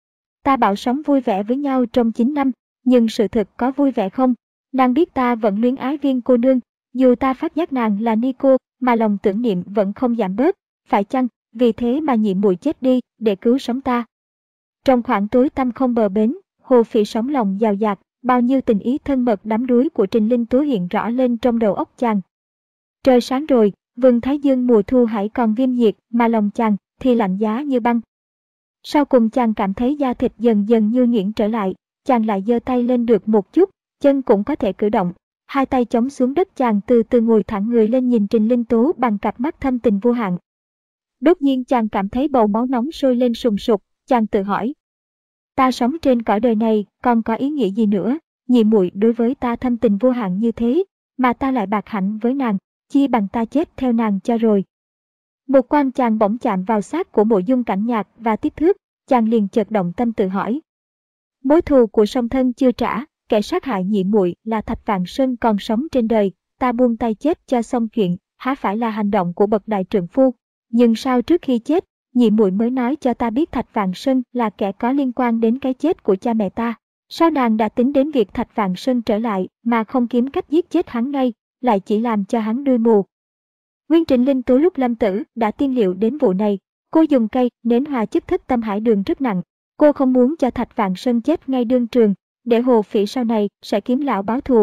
ta bảo sống vui vẻ với nhau trong chín năm, nhưng sự thực có vui vẻ không? Nàng biết ta vẫn luyến ái Viên cô nương, dù ta phát giác nàng là ni cô, mà lòng tưởng niệm vẫn không giảm bớt, phải chăng vì thế mà nhị muội chết đi để cứu sống ta? Trong khoảng tối tăm không bờ bến, Hồ Phỉ sống lòng dào dạt, bao nhiêu tình ý thân mật đắm đuối của Trình Linh Tố hiện rõ lên trong đầu óc chàng. Trời sáng rồi, vầng thái dương mùa thu hãy còn viêm nhiệt mà lòng chàng thì lạnh giá như băng. Sau cùng chàng cảm thấy da thịt dần dần như nhuyễn trở lại, chàng lại giơ tay lên được một chút, chân cũng có thể cử động. Hai tay chống xuống đất, chàng từ từ ngồi thẳng người lên nhìn Trình Linh Tố bằng cặp mắt thâm tình vô hạn. Đột nhiên chàng cảm thấy bầu máu nóng sôi lên sùng sục, chàng tự hỏi: ta sống trên cõi đời này còn có ý nghĩa gì nữa? Nhị muội đối với ta thâm tình vô hạn như thế, mà ta lại bạc hạnh với nàng, chi bằng ta chết theo nàng cho rồi. Một quan chàng bỗng chạm vào xác của Mộ Dung Cảnh Nhạc và Tiết Thước, chàng liền chợt động tâm tự hỏi: mối thù của song thân chưa trả, kẻ sát hại nhị muội là Thạch Vạn Sơn còn sống trên đời, ta buông tay chết cho xong chuyện, há phải là hành động của bậc đại trượng phu? Nhưng sao trước khi chết, nhị muội mới nói cho ta biết Thạch Vạn Sơn là kẻ có liên quan đến cái chết của cha mẹ ta? Sao nàng đã tính đến việc Thạch Vạn Sơn trở lại mà không kiếm cách giết chết hắn ngay, lại chỉ làm cho hắn đuôi mù? Nguyên Trình Linh Tố lúc lâm tử đã tiên liệu đến vụ này, cô dùng cây nến hòa chất Thất Tâm Hải Đường rất nặng. Cô không muốn cho Thạch Vạn Sơn chết ngay đương trường, để Hồ Phỉ sau này sẽ kiếm lão báo thù.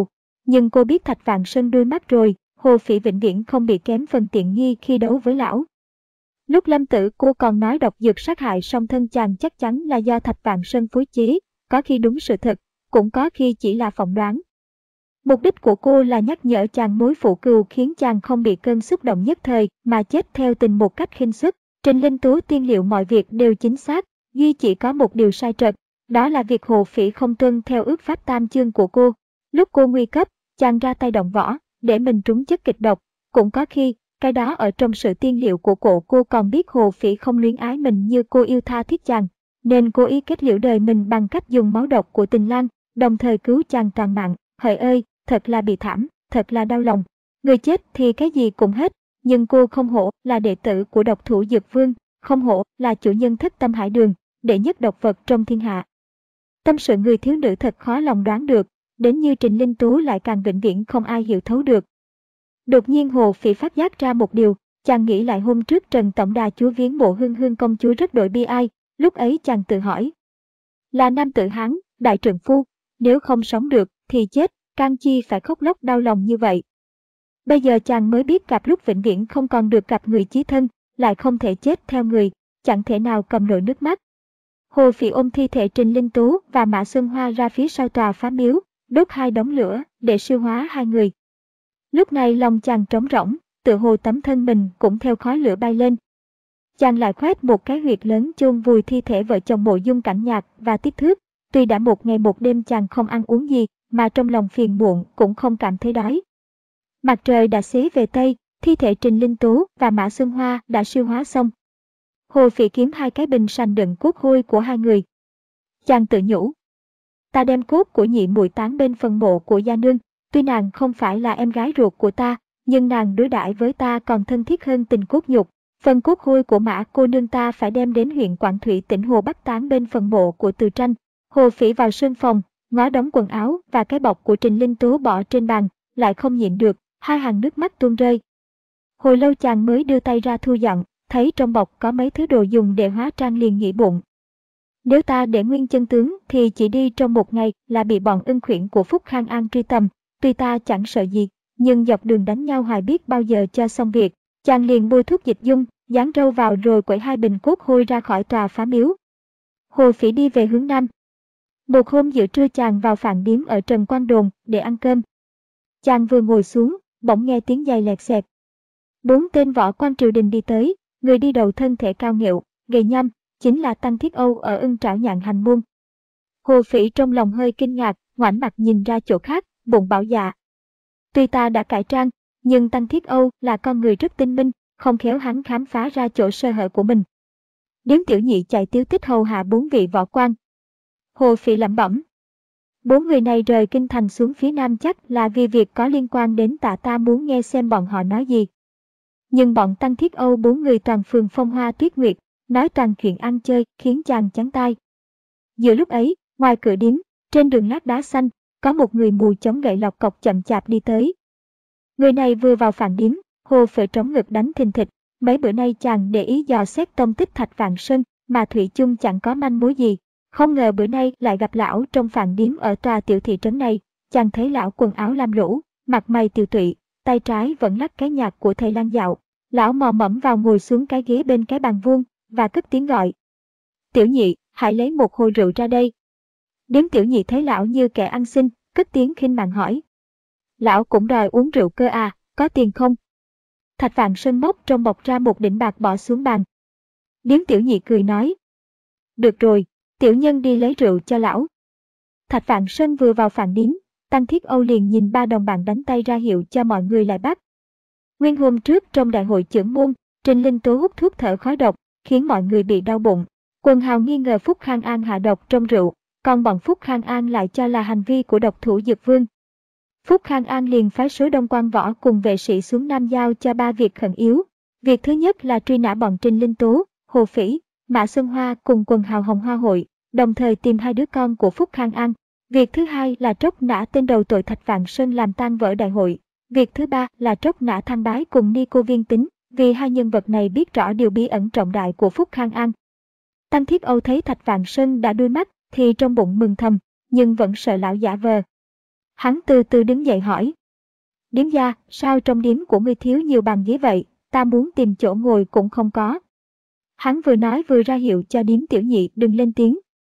Nhưng cô biết Thạch Vạn Sơn đuôi mắt rồi, Hồ Phỉ vĩnh viễn không bị kém phần tiện nghi khi đấu với lão. Lúc lâm tử cô còn nói độc dược sát hại song thân chàng chắc chắn là do Thạch Vạn Sơn phối chế, có khi đúng sự thật, cũng có khi chỉ là phỏng đoán. Mục đích của cô là nhắc nhở chàng mối phụ cừu khiến chàng không bị cơn xúc động nhất thời mà chết theo tình một cách khinh suất. Trình Linh Tú tiên liệu mọi việc đều chính xác, duy chỉ có một điều sai trật, đó là việc Hồ Phỉ không tuân theo ước pháp tam chương của cô. Lúc cô nguy cấp, chàng ra tay động võ, để mình trúng chất kịch độc. Cũng có khi, cái đó ở trong sự tiên liệu của cô cô còn biết Hồ Phỉ không luyến ái mình như cô yêu tha thiết chàng, nên cố ý kết liễu đời mình bằng cách dùng máu độc của tình lang, đồng thời cứu chàng toàn mạng. Hỡi ơi, thật là bị thảm, thật là đau lòng. Người chết thì cái gì cũng hết, nhưng cô không hổ là đệ tử của độc thủ Dược Vương, không hổ là chủ nhân Thất Tâm Hải Đường, đệ nhất độc vật trong thiên hạ. Tâm sự người thiếu nữ thật khó lòng đoán được, đến như Trình Linh Tú lại càng vĩnh viễn không ai hiểu thấu được. Đột nhiên Hồ Phỉ phát giác ra một điều, chàng nghĩ lại hôm trước Trần Tổng Đà Chúa viếng mộ Hương Hương công chúa rất đổi bi ai, lúc ấy chàng tự hỏi. Là nam tử Hán, đại trượng phu, nếu không sống được thì chết, can chi phải khóc lóc đau lòng như vậy. Bây giờ chàng mới biết gặp lúc vĩnh viễn không còn được gặp người chí thân, lại không thể chết theo người, chẳng thể nào cầm nổi nước mắt. Hồ Phỉ ôm thi thể Trình Linh Tú và Mã Xuân Hoa ra phía sau tòa phá miếu, đốt hai đống lửa để siêu hóa hai người. Lúc này lòng chàng trống rỗng, tựa hồ tấm thân mình cũng theo khói lửa bay lên. Chàng lại khoét một cái huyệt lớn chôn vùi thi thể vợ chồng Mộ Dung Cảnh Nhạc và Tiếp Thước. Tuy đã một ngày một đêm chàng không ăn uống gì, mà trong lòng phiền muộn cũng không cảm thấy đói. Mặt trời đã xế về Tây, thi thể Trình Linh Tú và Mã Xuân Hoa đã siêu hóa xong. Hồ Phỉ kiếm hai cái bình sành đựng cốt hôi của hai người. Chàng tự nhủ. Ta đem cốt của nhị muội táng bên phần mộ của gia nương, tuy nàng không phải là em gái ruột của ta, nhưng nàng đối đãi với ta còn thân thiết hơn tình cốt nhục. Phần cốt hôi của Mã cô nương ta phải đem đến huyện Quảng Thủy tỉnh Hồ Bắc táng bên phần mộ của Từ Tranh. Hồ Phỉ vào sân phòng, ngó đống quần áo và cái bọc của Trình Linh Tú bỏ trên bàn, lại không nhịn được, hai hàng nước mắt tuôn rơi. Hồi lâu chàng mới đưa tay ra thu dọn, thấy trong bọc có mấy thứ đồ dùng để hóa trang liền nghĩ bụng. Nếu ta để nguyên chân tướng thì chỉ đi trong một ngày là bị bọn ưng khuyển của Phúc Khang An truy tầm, tuy ta chẳng sợ gì, nhưng dọc đường đánh nhau hoài biết bao giờ cho xong việc. Chàng liền bôi thuốc dịch dung, dán râu vào rồi quẩy hai bình cốt hôi ra khỏi tòa phá miếu. Hồ Phỉ đi về hướng nam. Một hôm giữa trưa chàng vào phạn điếm ở Trần Quang Đồn để ăn cơm. Chàng vừa ngồi xuống, bỗng nghe tiếng giày lẹt xẹt. Bốn tên võ quan triều đình đi tới, người đi đầu thân thể cao nghệu, gầy nhăm, chính là Tăng Thiết Âu ở Ưng Trảo Nhạn Hành Môn. Hồ Phỉ trong lòng hơi kinh ngạc, ngoảnh mặt nhìn ra chỗ khác, bụng bảo dạ. Tuy ta đã cải trang, nhưng Tăng Thiết Âu là con người rất tinh minh, không khéo hắn khám phá ra chỗ sơ hở của mình. Điếm tiểu nhị chạy tiếu tích hầu hạ bốn vị võ quan. Hồ Phỉ lẩm bẩm. Bốn người này rời kinh thành xuống phía nam chắc là vì việc có liên quan đến tạ ta muốn nghe xem bọn họ nói gì. Nhưng bọn Tăng Thiết Âu bốn người toàn phường Phong Hoa Tuyết Nguyệt, nói toàn chuyện ăn chơi khiến chàng chán tai. Giữa lúc ấy, ngoài cửa điếm, trên đường lát đá xanh, có một người mù chống gậy lọc cọc chậm chạp đi tới. Người này vừa vào phạn điếm, Hồ Phỉ trống ngực đánh thình thịch. Mấy bữa nay chàng để ý dò xét tông tích Thạch Vạn Sơn, mà thủy chung chẳng có manh mối gì. Không ngờ bữa nay lại gặp lão trong phạn điếm ở tòa tiểu thị trấn này. Chàng thấy lão quần áo lam lũ, mặt mày tiều tụy, tay trái vẫn lắc cái nhạc của thầy lang dạo. Lão mò mẫm vào ngồi xuống cái ghế bên cái bàn vuông và cất tiếng gọi. Tiểu nhị, hãy lấy một hồ rượu ra đây. Điếm tiểu nhị thấy lão như kẻ ăn xin, cất tiếng khinh mạn hỏi. Lão cũng đòi uống rượu cơ à, có tiền không? Thạch Vạn Sơn móc trong bọc ra một đỉnh bạc bỏ xuống bàn. Điếm tiểu nhị cười nói. Được rồi, tiểu nhân đi lấy rượu cho lão. Thạch Vạn Sơn vừa vào phạn điếm, Tăng Thiết Âu liền nhìn ba đồng bạn đánh tay ra hiệu cho mọi người lại bắt. Nguyên hôm trước trong đại hội chưởng môn, Trình Linh Tú hút thuốc thở khói độc, khiến mọi người bị đau bụng. Quần hào nghi ngờ Phúc Khang An hạ độc trong rượu, còn bọn Phúc Khang An lại cho là hành vi của độc thủ Dược Vương. Phúc Khang An liền phái số đông quan võ cùng vệ sĩ xuống Nam giao cho ba việc khẩn yếu. Việc thứ nhất là truy nã bọn Trình Linh Tú, Hồ Phỉ, Mã Xuân Hoa cùng quần hào Hồng Hoa hội, đồng thời tìm hai đứa con của Phúc Khang An. Việc thứ hai là tróc nã tên đầu tội Thạch Vạn Sơn làm tan vỡ đại hội. Việc thứ ba là tróc nã Thang Bái cùng Ni Cô Viên Tính, vì hai nhân vật này biết rõ điều bí ẩn trọng đại của Phúc Khang An. Tăng Thiết Âu thấy Thạch Vạn Sơn đã đuôi mắt thì trong bụng mừng thầm, nhưng vẫn sợ lão giả vờ. Hắn từ từ đứng dậy hỏi. Điếm gia, sao trong điếm của ngươi thiếu nhiều bàn ghế vậy, ta muốn tìm chỗ ngồi cũng không có. Hắn vừa nói vừa ra hiệu cho điếm tiểu nhị đừng lên tiếng.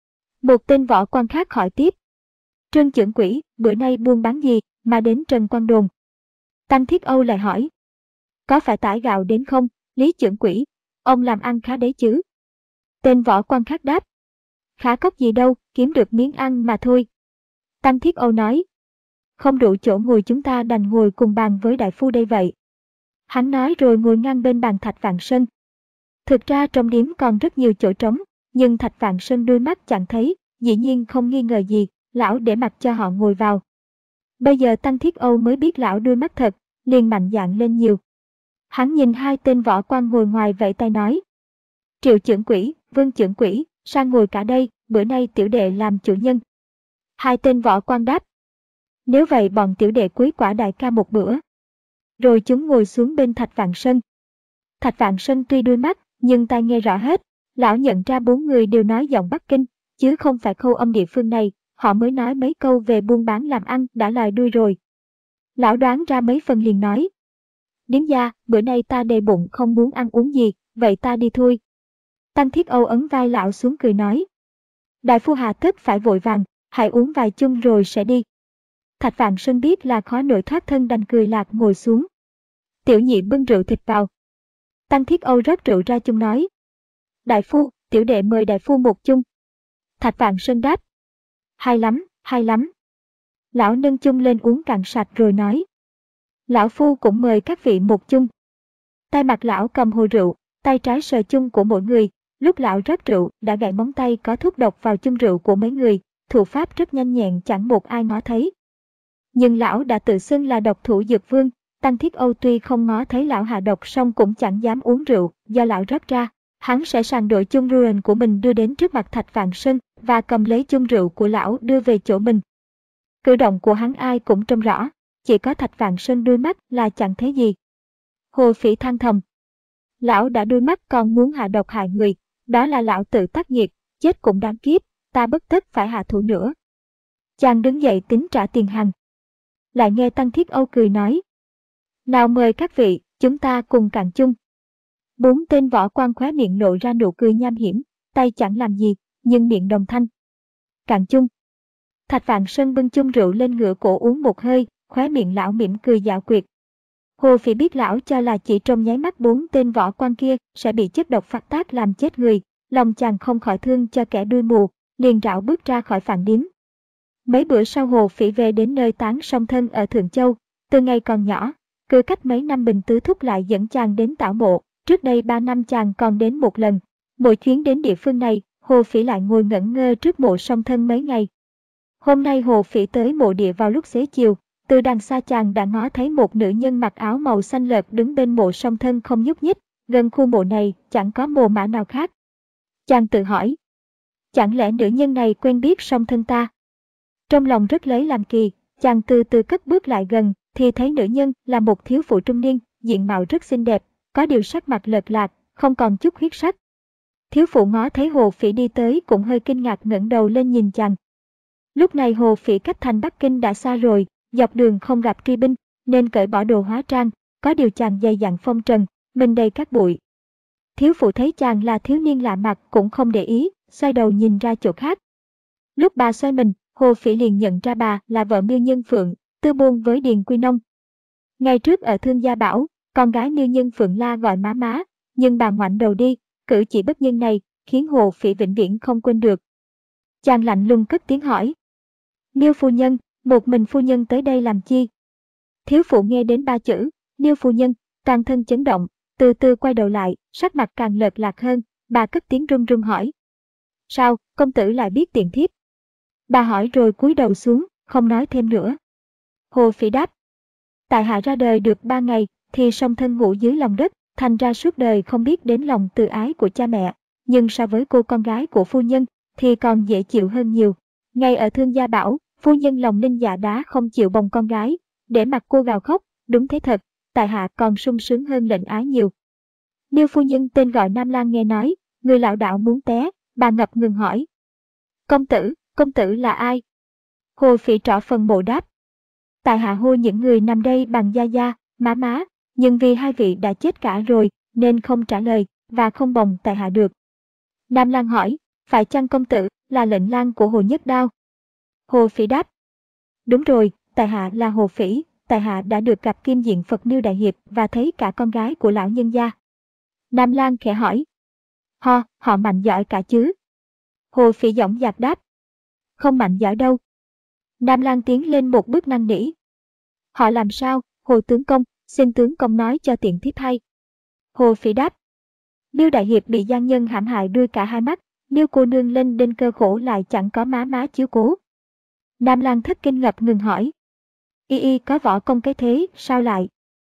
Một tên võ quan khác hỏi tiếp. Trương trưởng quỹ, bữa nay buôn bán gì mà đến Trần Quan Đồn? Tăng Thiết Âu lại hỏi. Có phải tải gạo đến không, Lý trưởng quỹ, ông làm ăn khá đấy chứ? Tên võ quan khác đáp. Khá cốc gì đâu, kiếm được miếng ăn mà thôi. Tăng Thiết Âu nói. Không đủ chỗ ngồi chúng ta đành ngồi cùng bàn với đại phu đây vậy. Hắn nói rồi ngồi ngang bên bàn Thạch Vạn Sơn. Thực ra trong điếm còn rất nhiều chỗ trống, nhưng Thạch Vạn Sơn đôi mắt chẳng thấy, dĩ nhiên không nghi ngờ gì, lão để mặc cho họ ngồi vào. Bây giờ Tăng Thiết Âu mới biết lão đôi mắt thật, liền mạnh dạn lên nhiều. Hắn nhìn hai tên võ quan ngồi ngoài vẫy tay nói. Triệu trưởng quỹ, Vương trưởng quỹ, sang ngồi cả đây, bữa nay tiểu đệ làm chủ nhân. Hai tên võ quan đáp. Nếu vậy bọn tiểu đệ cúi quả đại ca một bữa. Rồi chúng ngồi xuống bên Thạch Vạn Sơn. Thạch Vạn Sơn tuy đôi mắt, nhưng tai nghe rõ hết. Lão nhận ra bốn người đều nói giọng Bắc Kinh, chứ không phải khâu âm địa phương này. Họ mới nói mấy câu về buôn bán làm ăn đã lòi đuôi rồi. Lão đoán ra mấy phần liền nói. Điếm gia, bữa nay ta đầy bụng không muốn ăn uống gì, vậy ta đi thôi. Tăng Thiết Âu ấn vai lão xuống cười nói. Đại phu hà tất phải vội vàng, hãy uống vài chung rồi sẽ đi. Thạch Vạn Sơn biết là khó nổi thoát thân đành cười lạc ngồi xuống. Tiểu nhị bưng rượu thịt vào. Tăng Thiết Âu rót rượu ra chung nói. Đại phu, tiểu đệ mời đại phu một chung. Thạch Vạn Sơn đáp. Hay lắm, hay lắm. Lão nâng chung lên uống cạn sạch rồi nói. Lão phu cũng mời các vị một chung. Tay mặt lão cầm hồ rượu, tay trái sờ chung của mỗi người. Lúc lão rót rượu đã gãy móng tay có thuốc độc vào chung rượu của mấy người. Thủ pháp rất nhanh nhẹn chẳng một ai ngó thấy. Nhưng lão đã tự xưng là độc thủ dược vương. Tăng Thiết Âu tuy không ngó thấy lão hạ độc song cũng chẳng dám uống rượu do lão rót ra. Hắn sẽ sàng đội chung rượu của mình đưa đến trước mặt Thạch Vạn Sơn và cầm lấy chung rượu của lão đưa về chỗ mình. Cử động của hắn ai cũng trông rõ, chỉ có Thạch Vạn Sơn đôi mắt là chẳng thấy gì. Hồ Phỉ than thầm. Lão đã đôi mắt còn muốn hạ độc hại người, đó là lão tự tác nghiệt, chết cũng đáng kiếp, ta bất tất phải hạ thủ nữa. Chàng đứng dậy tính trả tiền hàng. Lại nghe Tăng Thiết Âu cười nói. Nào mời các vị, chúng ta cùng cạn chung. Bốn tên võ quan khóe miệng lộ ra nụ cười nham hiểm, tay chẳng làm gì, nhưng miệng đồng thanh. Cạn chung. Thạch Vạn Sơn bưng chung rượu lên ngửa cổ uống một hơi, khóe miệng lão mỉm cười dạo quyệt. Hồ Phỉ biết lão cho là chỉ trong nháy mắt bốn tên võ quan kia sẽ bị chất độc phát tác làm chết người, lòng chàng không khỏi thương cho kẻ đuôi mù, liền rảo bước ra khỏi phạn điếm. Mấy bữa sau Hồ Phỉ về đến nơi tán song thân ở Thượng Châu, từ ngày còn nhỏ, cứ cách mấy năm Bình Tứ Thúc lại dẫn chàng đến tảo mộ, trước đây ba năm chàng còn đến một lần. Mỗi chuyến đến địa phương này, Hồ Phỉ lại ngồi ngẩn ngơ trước mộ song thân mấy ngày. Hôm nay Hồ Phỉ tới mộ địa vào lúc xế chiều, từ đằng xa chàng đã ngó thấy một nữ nhân mặc áo màu xanh lợt đứng bên mộ song thân không nhúc nhích, gần khu mộ này chẳng có mồ mả nào khác. Chàng tự hỏi, chẳng lẽ nữ nhân này quen biết song thân ta? Trong lòng rất lấy làm kỳ, chàng từ từ cất bước lại gần, thì thấy nữ nhân là một thiếu phụ trung niên, diện mạo rất xinh đẹp, có điều sắc mặt lợt lạc, không còn chút huyết sắc. Thiếu phụ ngó thấy Hồ Phỉ đi tới cũng hơi kinh ngạc ngẩng đầu lên nhìn chàng. Lúc này Hồ Phỉ cách thành Bắc Kinh đã xa rồi, dọc đường không gặp truy binh, nên cởi bỏ đồ hóa trang, có điều chàng dày dặn phong trần, mình đầy các bụi. Thiếu phụ thấy chàng là thiếu niên lạ mặt cũng không để ý, xoay đầu nhìn ra chỗ khác. Lúc bà xoay mình, Hồ Phỉ liền nhận ra bà là vợ Miêu Nhân Phượng, tư buôn với Điền Quy Nông. Ngày trước ở Thương Gia Bảo, con gái Miêu Nhân Phượng la gọi má má, nhưng bà ngoảnh đầu đi, cử chỉ bất nhân này khiến Hồ Phỉ vĩnh viễn không quên được. Chàng lạnh lùng cất tiếng hỏi. Miêu phu nhân, một mình phu nhân tới đây làm chi? Thiếu phụ nghe đến ba chữ, Miêu phu nhân, toàn thân chấn động, từ từ quay đầu lại, sắc mặt càng lợt lạc hơn, bà cất tiếng run run hỏi. Sao, công tử lại biết tiện thiếp? Bà hỏi rồi cúi đầu xuống, không nói thêm nữa. Hồ Phỉ đáp. Tại hạ ra đời được ba ngày, thì song thân ngủ dưới lòng đất, thành ra suốt đời không biết đến lòng từ ái của cha mẹ. Nhưng so với cô con gái của phu nhân, thì còn dễ chịu hơn nhiều. Ngay ở Thương Gia Bảo, phu nhân lòng ninh dạ đá không chịu bồng con gái, để mặc cô gào khóc, đúng thế thật, tại hạ còn sung sướng hơn lệnh ái nhiều. Miêu phu nhân tên gọi Nam Lan nghe nói, người lão đạo muốn té, bà ngập ngừng hỏi. Công tử, công tử là ai? Hồ Phỉ trỏ phần mộ đáp. Tại hạ hô những người nằm đây bằng gia gia, má má, nhưng vì hai vị đã chết cả rồi, nên không trả lời, và không bồng tại hạ được. Nam Lang hỏi, phải chăng công tử là lệnh lang của Hồ Nhất Đao? Hồ Phỉ đáp, đúng rồi, tại hạ là Hồ Phỉ, tại hạ đã được gặp Kim Diện Phật Miêu Đại Hiệp và thấy cả con gái của lão nhân gia. Nam Lang khẽ hỏi, ho, họ mạnh giỏi cả chứ? Hồ Phỉ dõng dạc đáp, không mạnh giỏi đâu. Nam Lang tiến lên một bước năn nỉ. Họ làm sao, Hồ tướng công, xin tướng công nói cho tiện thiếp hay. Hồ Phỉ đáp, Miêu Đại Hiệp bị gian nhân hãm hại đuôi cả hai mắt, Miêu cô nương lên đên cơ khổ lại chẳng có má má chiếu cố. Nam Lang thất kinh ngập ngừng hỏi, y y có võ công cái thế, sao lại?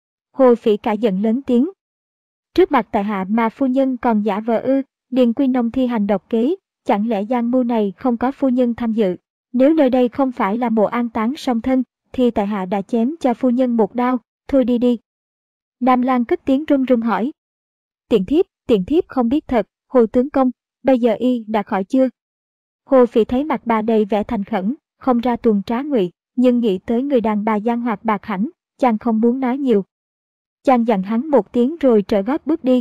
Hồ Phỉ cả giận lớn tiếng, trước mặt tại hạ mà phu nhân còn giả vờ ư? Điền Quy Nông thi hành độc kế, chẳng lẽ gian mưu này không có phu nhân tham dự? Nếu nơi đây không phải là mộ an táng song thân, thì tại hạ đã chém cho phu nhân một đao, thôi đi đi. Nam Lang cất tiếng run run hỏi, tiện thiếp, tiện thiếp không biết thật, Hồ tướng công, bây giờ y đã khỏi chưa? Hồ Phỉ thấy mặt bà đầy vẻ thành khẩn, không ra tuồng trá ngụy, nhưng nghĩ tới người đàn bà gian hoạt bạc hẳn, chàng không muốn nói nhiều. Chàng dặn hắn một tiếng rồi trở gót bước đi.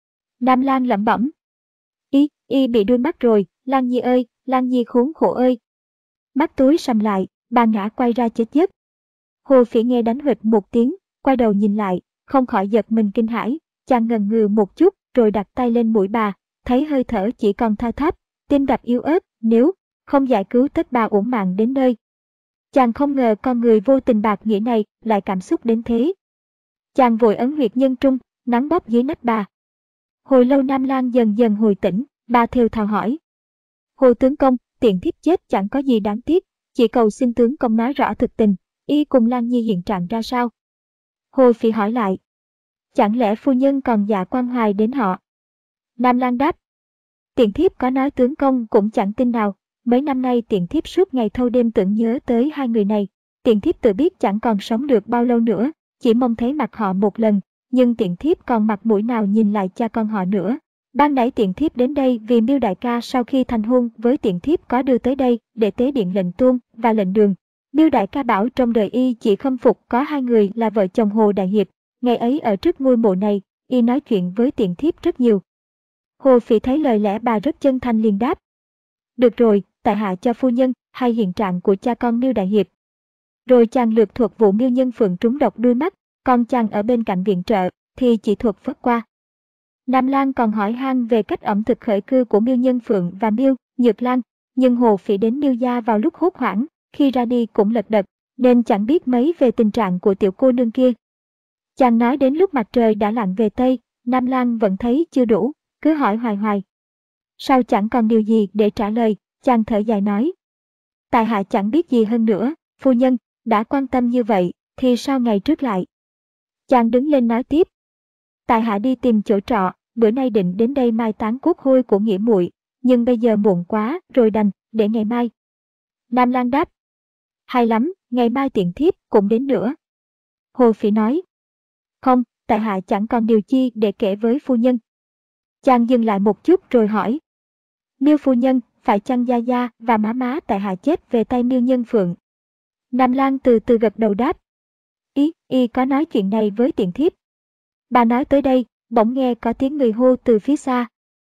Nam Lang lẩm bẩm, y, y bị đuôi mắt rồi, Lang Nhi ơi, Lang Nhi khốn khổ ơi. Mắt tối sầm lại, bà ngã quay ra chết giấc. Hồ Phỉ nghe đánh huỵch một tiếng, quay đầu nhìn lại, không khỏi giật mình kinh hãi, chàng ngần ngừ một chút, rồi đặt tay lên mũi bà, thấy hơi thở chỉ còn thoi thóp, tim đập yếu ớt, nếu không giải cứu tất bà uổng mạng đến nơi. Chàng không ngờ con người vô tình bạc nghĩa này lại cảm xúc đến thế. Chàng vội ấn huyệt nhân trung, nắn bóp dưới nách bà. Hồi lâu Nam Lang dần dần hồi tỉnh, bà thều thào hỏi, Hồ tướng công, tiện thiếp chết chẳng có gì đáng tiếc, chỉ cầu xin tướng công nói rõ thực tình, y cùng Lang Nhi hiện trạng ra sao? Hồ Phỉ hỏi lại, chẳng lẽ phu nhân còn dạ quan hoài đến họ? Nam Lang đáp, tiện thiếp có nói tướng công cũng chẳng tin nào, mấy năm nay tiện thiếp suốt ngày thâu đêm tưởng nhớ tới hai người này, tiện thiếp tự biết chẳng còn sống được bao lâu nữa, chỉ mong thấy mặt họ một lần, nhưng tiện thiếp còn mặt mũi nào nhìn lại cha con họ nữa. Ban nãy tiện thiếp đến đây vì Miêu đại ca sau khi thành hôn với tiện thiếp có đưa tới đây để tế điện lệnh Tuôn và lệnh Đường. Miêu đại ca bảo trong đời y chỉ khâm phục có hai người là vợ chồng Hồ Đại Hiệp, ngày ấy ở trước ngôi mộ này, y nói chuyện với tiện thiếp rất nhiều. Hồ Phỉ thấy lời lẽ bà rất chân thành liền đáp, được rồi, tại hạ cho phu nhân hay hiện trạng của cha con Miêu Đại Hiệp. Rồi chàng lược thuật vụ Miêu Nhân Phượng trúng độc đuôi mắt, còn chàng ở bên cạnh viện trợ thì chỉ thuật phớt qua. Nam Lang còn hỏi han về cách ẩm thực khởi cư của Miêu Nhân Phượng và Miêu Nhược Lan, nhưng Hồ Phỉ đến Miêu gia vào lúc hốt hoảng, khi ra đi cũng lật đật, nên chẳng biết mấy về tình trạng của tiểu cô nương kia. Chàng nói đến lúc mặt trời đã lặn về Tây, Nam Lang vẫn thấy chưa đủ, cứ hỏi hoài hoài. Sao chẳng còn điều gì để trả lời, chàng thở dài nói, tại hạ chẳng biết gì hơn nữa, phu nhân, đã quan tâm như vậy, thì sao ngày trước lại? Chàng đứng lên nói tiếp, tại hạ đi tìm chỗ trọ, bữa nay định đến đây mai táng cốt hôi của nghĩa muội, nhưng bây giờ muộn quá, rồi đành, để ngày mai. Nam Lang đáp, hay lắm, ngày mai tiện thiếp cũng đến nữa. Hồ Phỉ nói, không, tại hạ chẳng còn điều chi để kể với phu nhân. Chàng dừng lại một chút rồi hỏi, Miêu phu nhân, phải chăng gia gia và má má tại hạ chết về tay Miêu Nhân Phượng? Nam Lang từ từ gật đầu đáp, ý, y có nói chuyện này với tiện thiếp. Bà nói tới đây, bỗng nghe có tiếng người hô từ phía xa.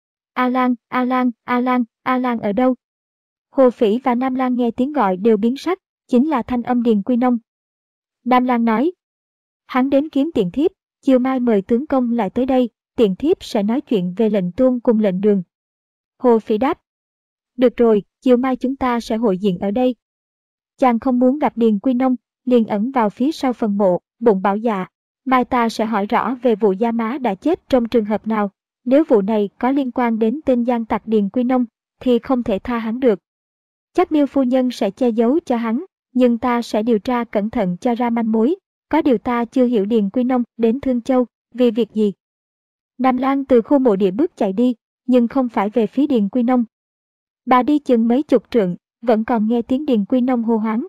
A Lang, A Lang, A Lang, A Lang ở đâu? Hồ Phỉ và Nam Lang nghe tiếng gọi đều biến sắc, chính là thanh âm Điền Quy Nông. Nam Lang nói, hắn đến kiếm tiện thiếp, chiều mai mời tướng công lại tới đây, tiện thiếp sẽ nói chuyện về lệnh Tuôn cùng lệnh Đường. Hồ Phỉ đáp, được rồi, chiều mai chúng ta sẽ hội diện ở đây. Chàng không muốn gặp Điền Quy Nông, liền ẩn vào phía sau phần mộ, bụng bảo dạ, mai ta sẽ hỏi rõ về vụ gia má đã chết trong trường hợp nào, nếu vụ này có liên quan đến tên gian tặc Điền Quy Nông, thì không thể tha hắn được. Chắc Miêu phu nhân sẽ che giấu cho hắn, nhưng ta sẽ điều tra cẩn thận cho ra manh mối, có điều ta chưa hiểu Điền Quy Nông đến Thương Châu, vì việc gì. Nam Lang từ khu mộ địa bước chạy đi, nhưng không phải về phía Điền Quy Nông. Bà đi chừng mấy chục trượng, vẫn còn nghe tiếng Điền Quy Nông hô hoáng.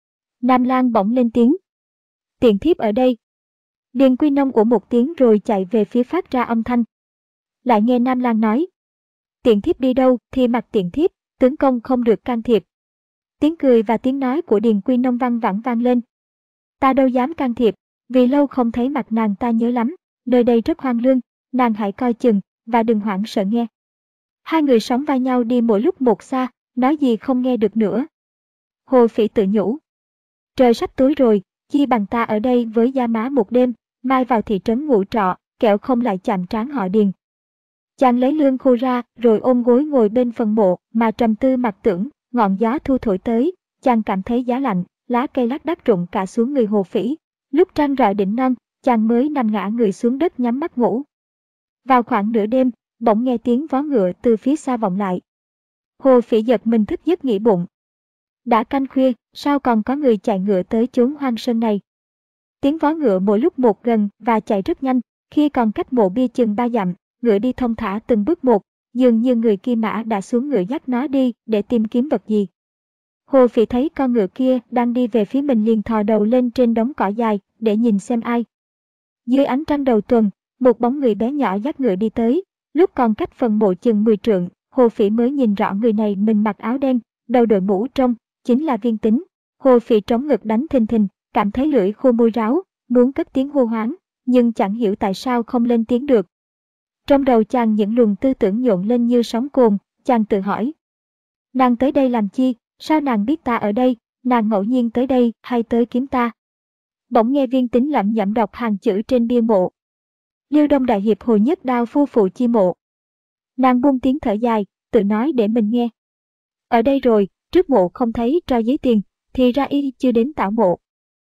Nam Lang bỗng lên tiếng, tiện thiếp ở đây. Điền Quy Nông ủa một tiếng rồi chạy về phía phát ra âm thanh. Lại nghe Nam Lang nói, tiện thiếp đi đâu thì mặc tiện thiếp, tướng công không được can thiệp. Tiếng cười và tiếng nói của Điền Quy Nông văng vẳng vang lên. Ta đâu dám can thiệp, vì lâu không thấy mặt nàng ta nhớ lắm, nơi đây rất hoang lương, nàng hãy coi chừng, và đừng hoảng sợ nghe. Hai người sóng vai nhau đi mỗi lúc một xa, nói gì không nghe được nữa. Hồ Phỉ tự nhủ. Trời sắp tối rồi, chi bằng ta ở đây với Gia Má một đêm, mai vào thị trấn ngủ trọ, kẻo không lại chạm trán họ Điền. Chàng lấy lương khô ra, rồi ôm gối ngồi bên phần mộ, mà trầm tư mặc tưởng, ngọn gió thu thổi tới, chàng cảm thấy giá lạnh, lá cây lác đác rụng cả xuống người Hồ Phỉ. Lúc trăng rọi đỉnh non, chàng mới nằm ngã người xuống đất nhắm mắt ngủ. Vào khoảng nửa đêm, bỗng nghe tiếng vó ngựa từ phía xa vọng lại. Hồ Phỉ giật mình thức giấc nghĩ bụng. Đã canh khuya, sao còn có người chạy ngựa tới chốn hoang sơn này? Tiếng vó ngựa mỗi lúc một gần và chạy rất nhanh, khi còn cách mộ bia chừng ba dặm, ngựa đi thông thả từng bước một, dường như người kia mã đã xuống ngựa dắt nó đi để tìm kiếm vật gì. Hồ Phỉ thấy con ngựa kia đang đi về phía mình liền thò đầu lên trên đống cỏ dài để nhìn xem ai. Dưới ánh trăng đầu tuần, một bóng người bé nhỏ dắt ngựa đi tới, lúc còn cách phần mộ chừng mười trượng, Hồ Phỉ mới nhìn rõ người này mình mặc áo đen, đầu đội mũ trông, chính là Viên Tính. Hồ Phỉ trống ngực đánh thình thình, cảm thấy lưỡi khô môi ráo, muốn cất tiếng hô hoáng, nhưng chẳng hiểu tại sao không lên tiếng được. Trong đầu chàng những luồng tư tưởng nhộn lên như sóng cồn, chàng tự hỏi. Nàng tới đây làm chi, sao nàng biết ta ở đây, nàng ngẫu nhiên tới đây hay tới kiếm ta? Bỗng nghe Viên Tính lẩm nhẩm đọc hàng chữ trên bia mộ. Liêu Đông Đại Hiệp Hồ Nhất Đao phu phụ chi mộ. Nàng buông tiếng thở dài, tự nói để mình nghe. Ở đây rồi, trước mộ không thấy trao giấy tiền, thì ra y chưa đến tảo mộ.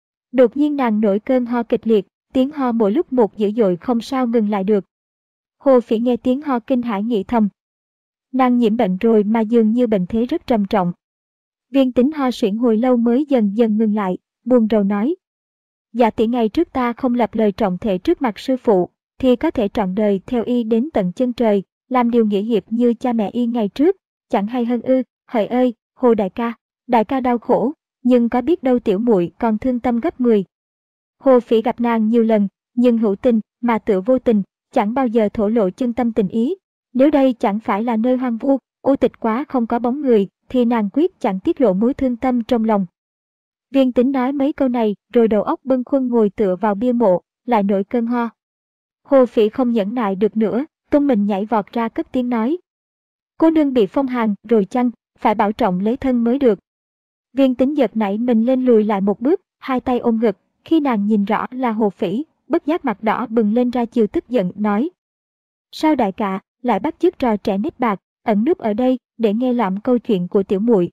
Đột nhiên nàng nổi cơn ho kịch liệt, tiếng ho mỗi lúc một dữ dội không sao ngừng lại được. Hồ Phỉ nghe tiếng ho kinh hãi nghĩ thầm. Nàng nhiễm bệnh rồi mà dường như bệnh thế rất trầm trọng. Viên Tính ho suyễn hồi lâu mới dần dần ngừng lại, buồn rầu nói. Dạ tỷ ngày trước ta không lập lời trọng thể trước mặt sư phụ, thì có thể trọn đời theo y đến tận chân trời, làm điều nghĩa hiệp như cha mẹ y ngày trước, chẳng hay hơn ư. Hỡi ơi, Hồ đại ca, đại ca đau khổ, nhưng có biết đâu tiểu muội còn thương tâm gấp mười. Hồ Phỉ gặp nàng nhiều lần, nhưng hữu tình mà tựa vô tình, chẳng bao giờ thổ lộ chân tâm tình ý. Nếu đây chẳng phải là nơi hoang vu, u tịch quá không có bóng người, thì nàng quyết chẳng tiết lộ mối thương tâm trong lòng. Viên Tính nói mấy câu này, rồi đầu óc bâng khuâng ngồi tựa vào bia mộ, lại nổi cơn ho. Hồ Phỉ không nhẫn nại được nữa, tung mình nhảy vọt ra cất tiếng nói. Cô nương bị phong hàn rồi chăng, phải bảo trọng lấy thân mới được. Viên Tính giật nảy mình lên lùi lại một bước, hai tay ôm ngực, khi nàng nhìn rõ là Hồ Phỉ, bất giác mặt đỏ bừng lên ra chiều tức giận, nói. Sao đại ca lại bắt chước trò trẻ nít bạc, ẩn núp ở đây để nghe lỏm câu chuyện của tiểu muội?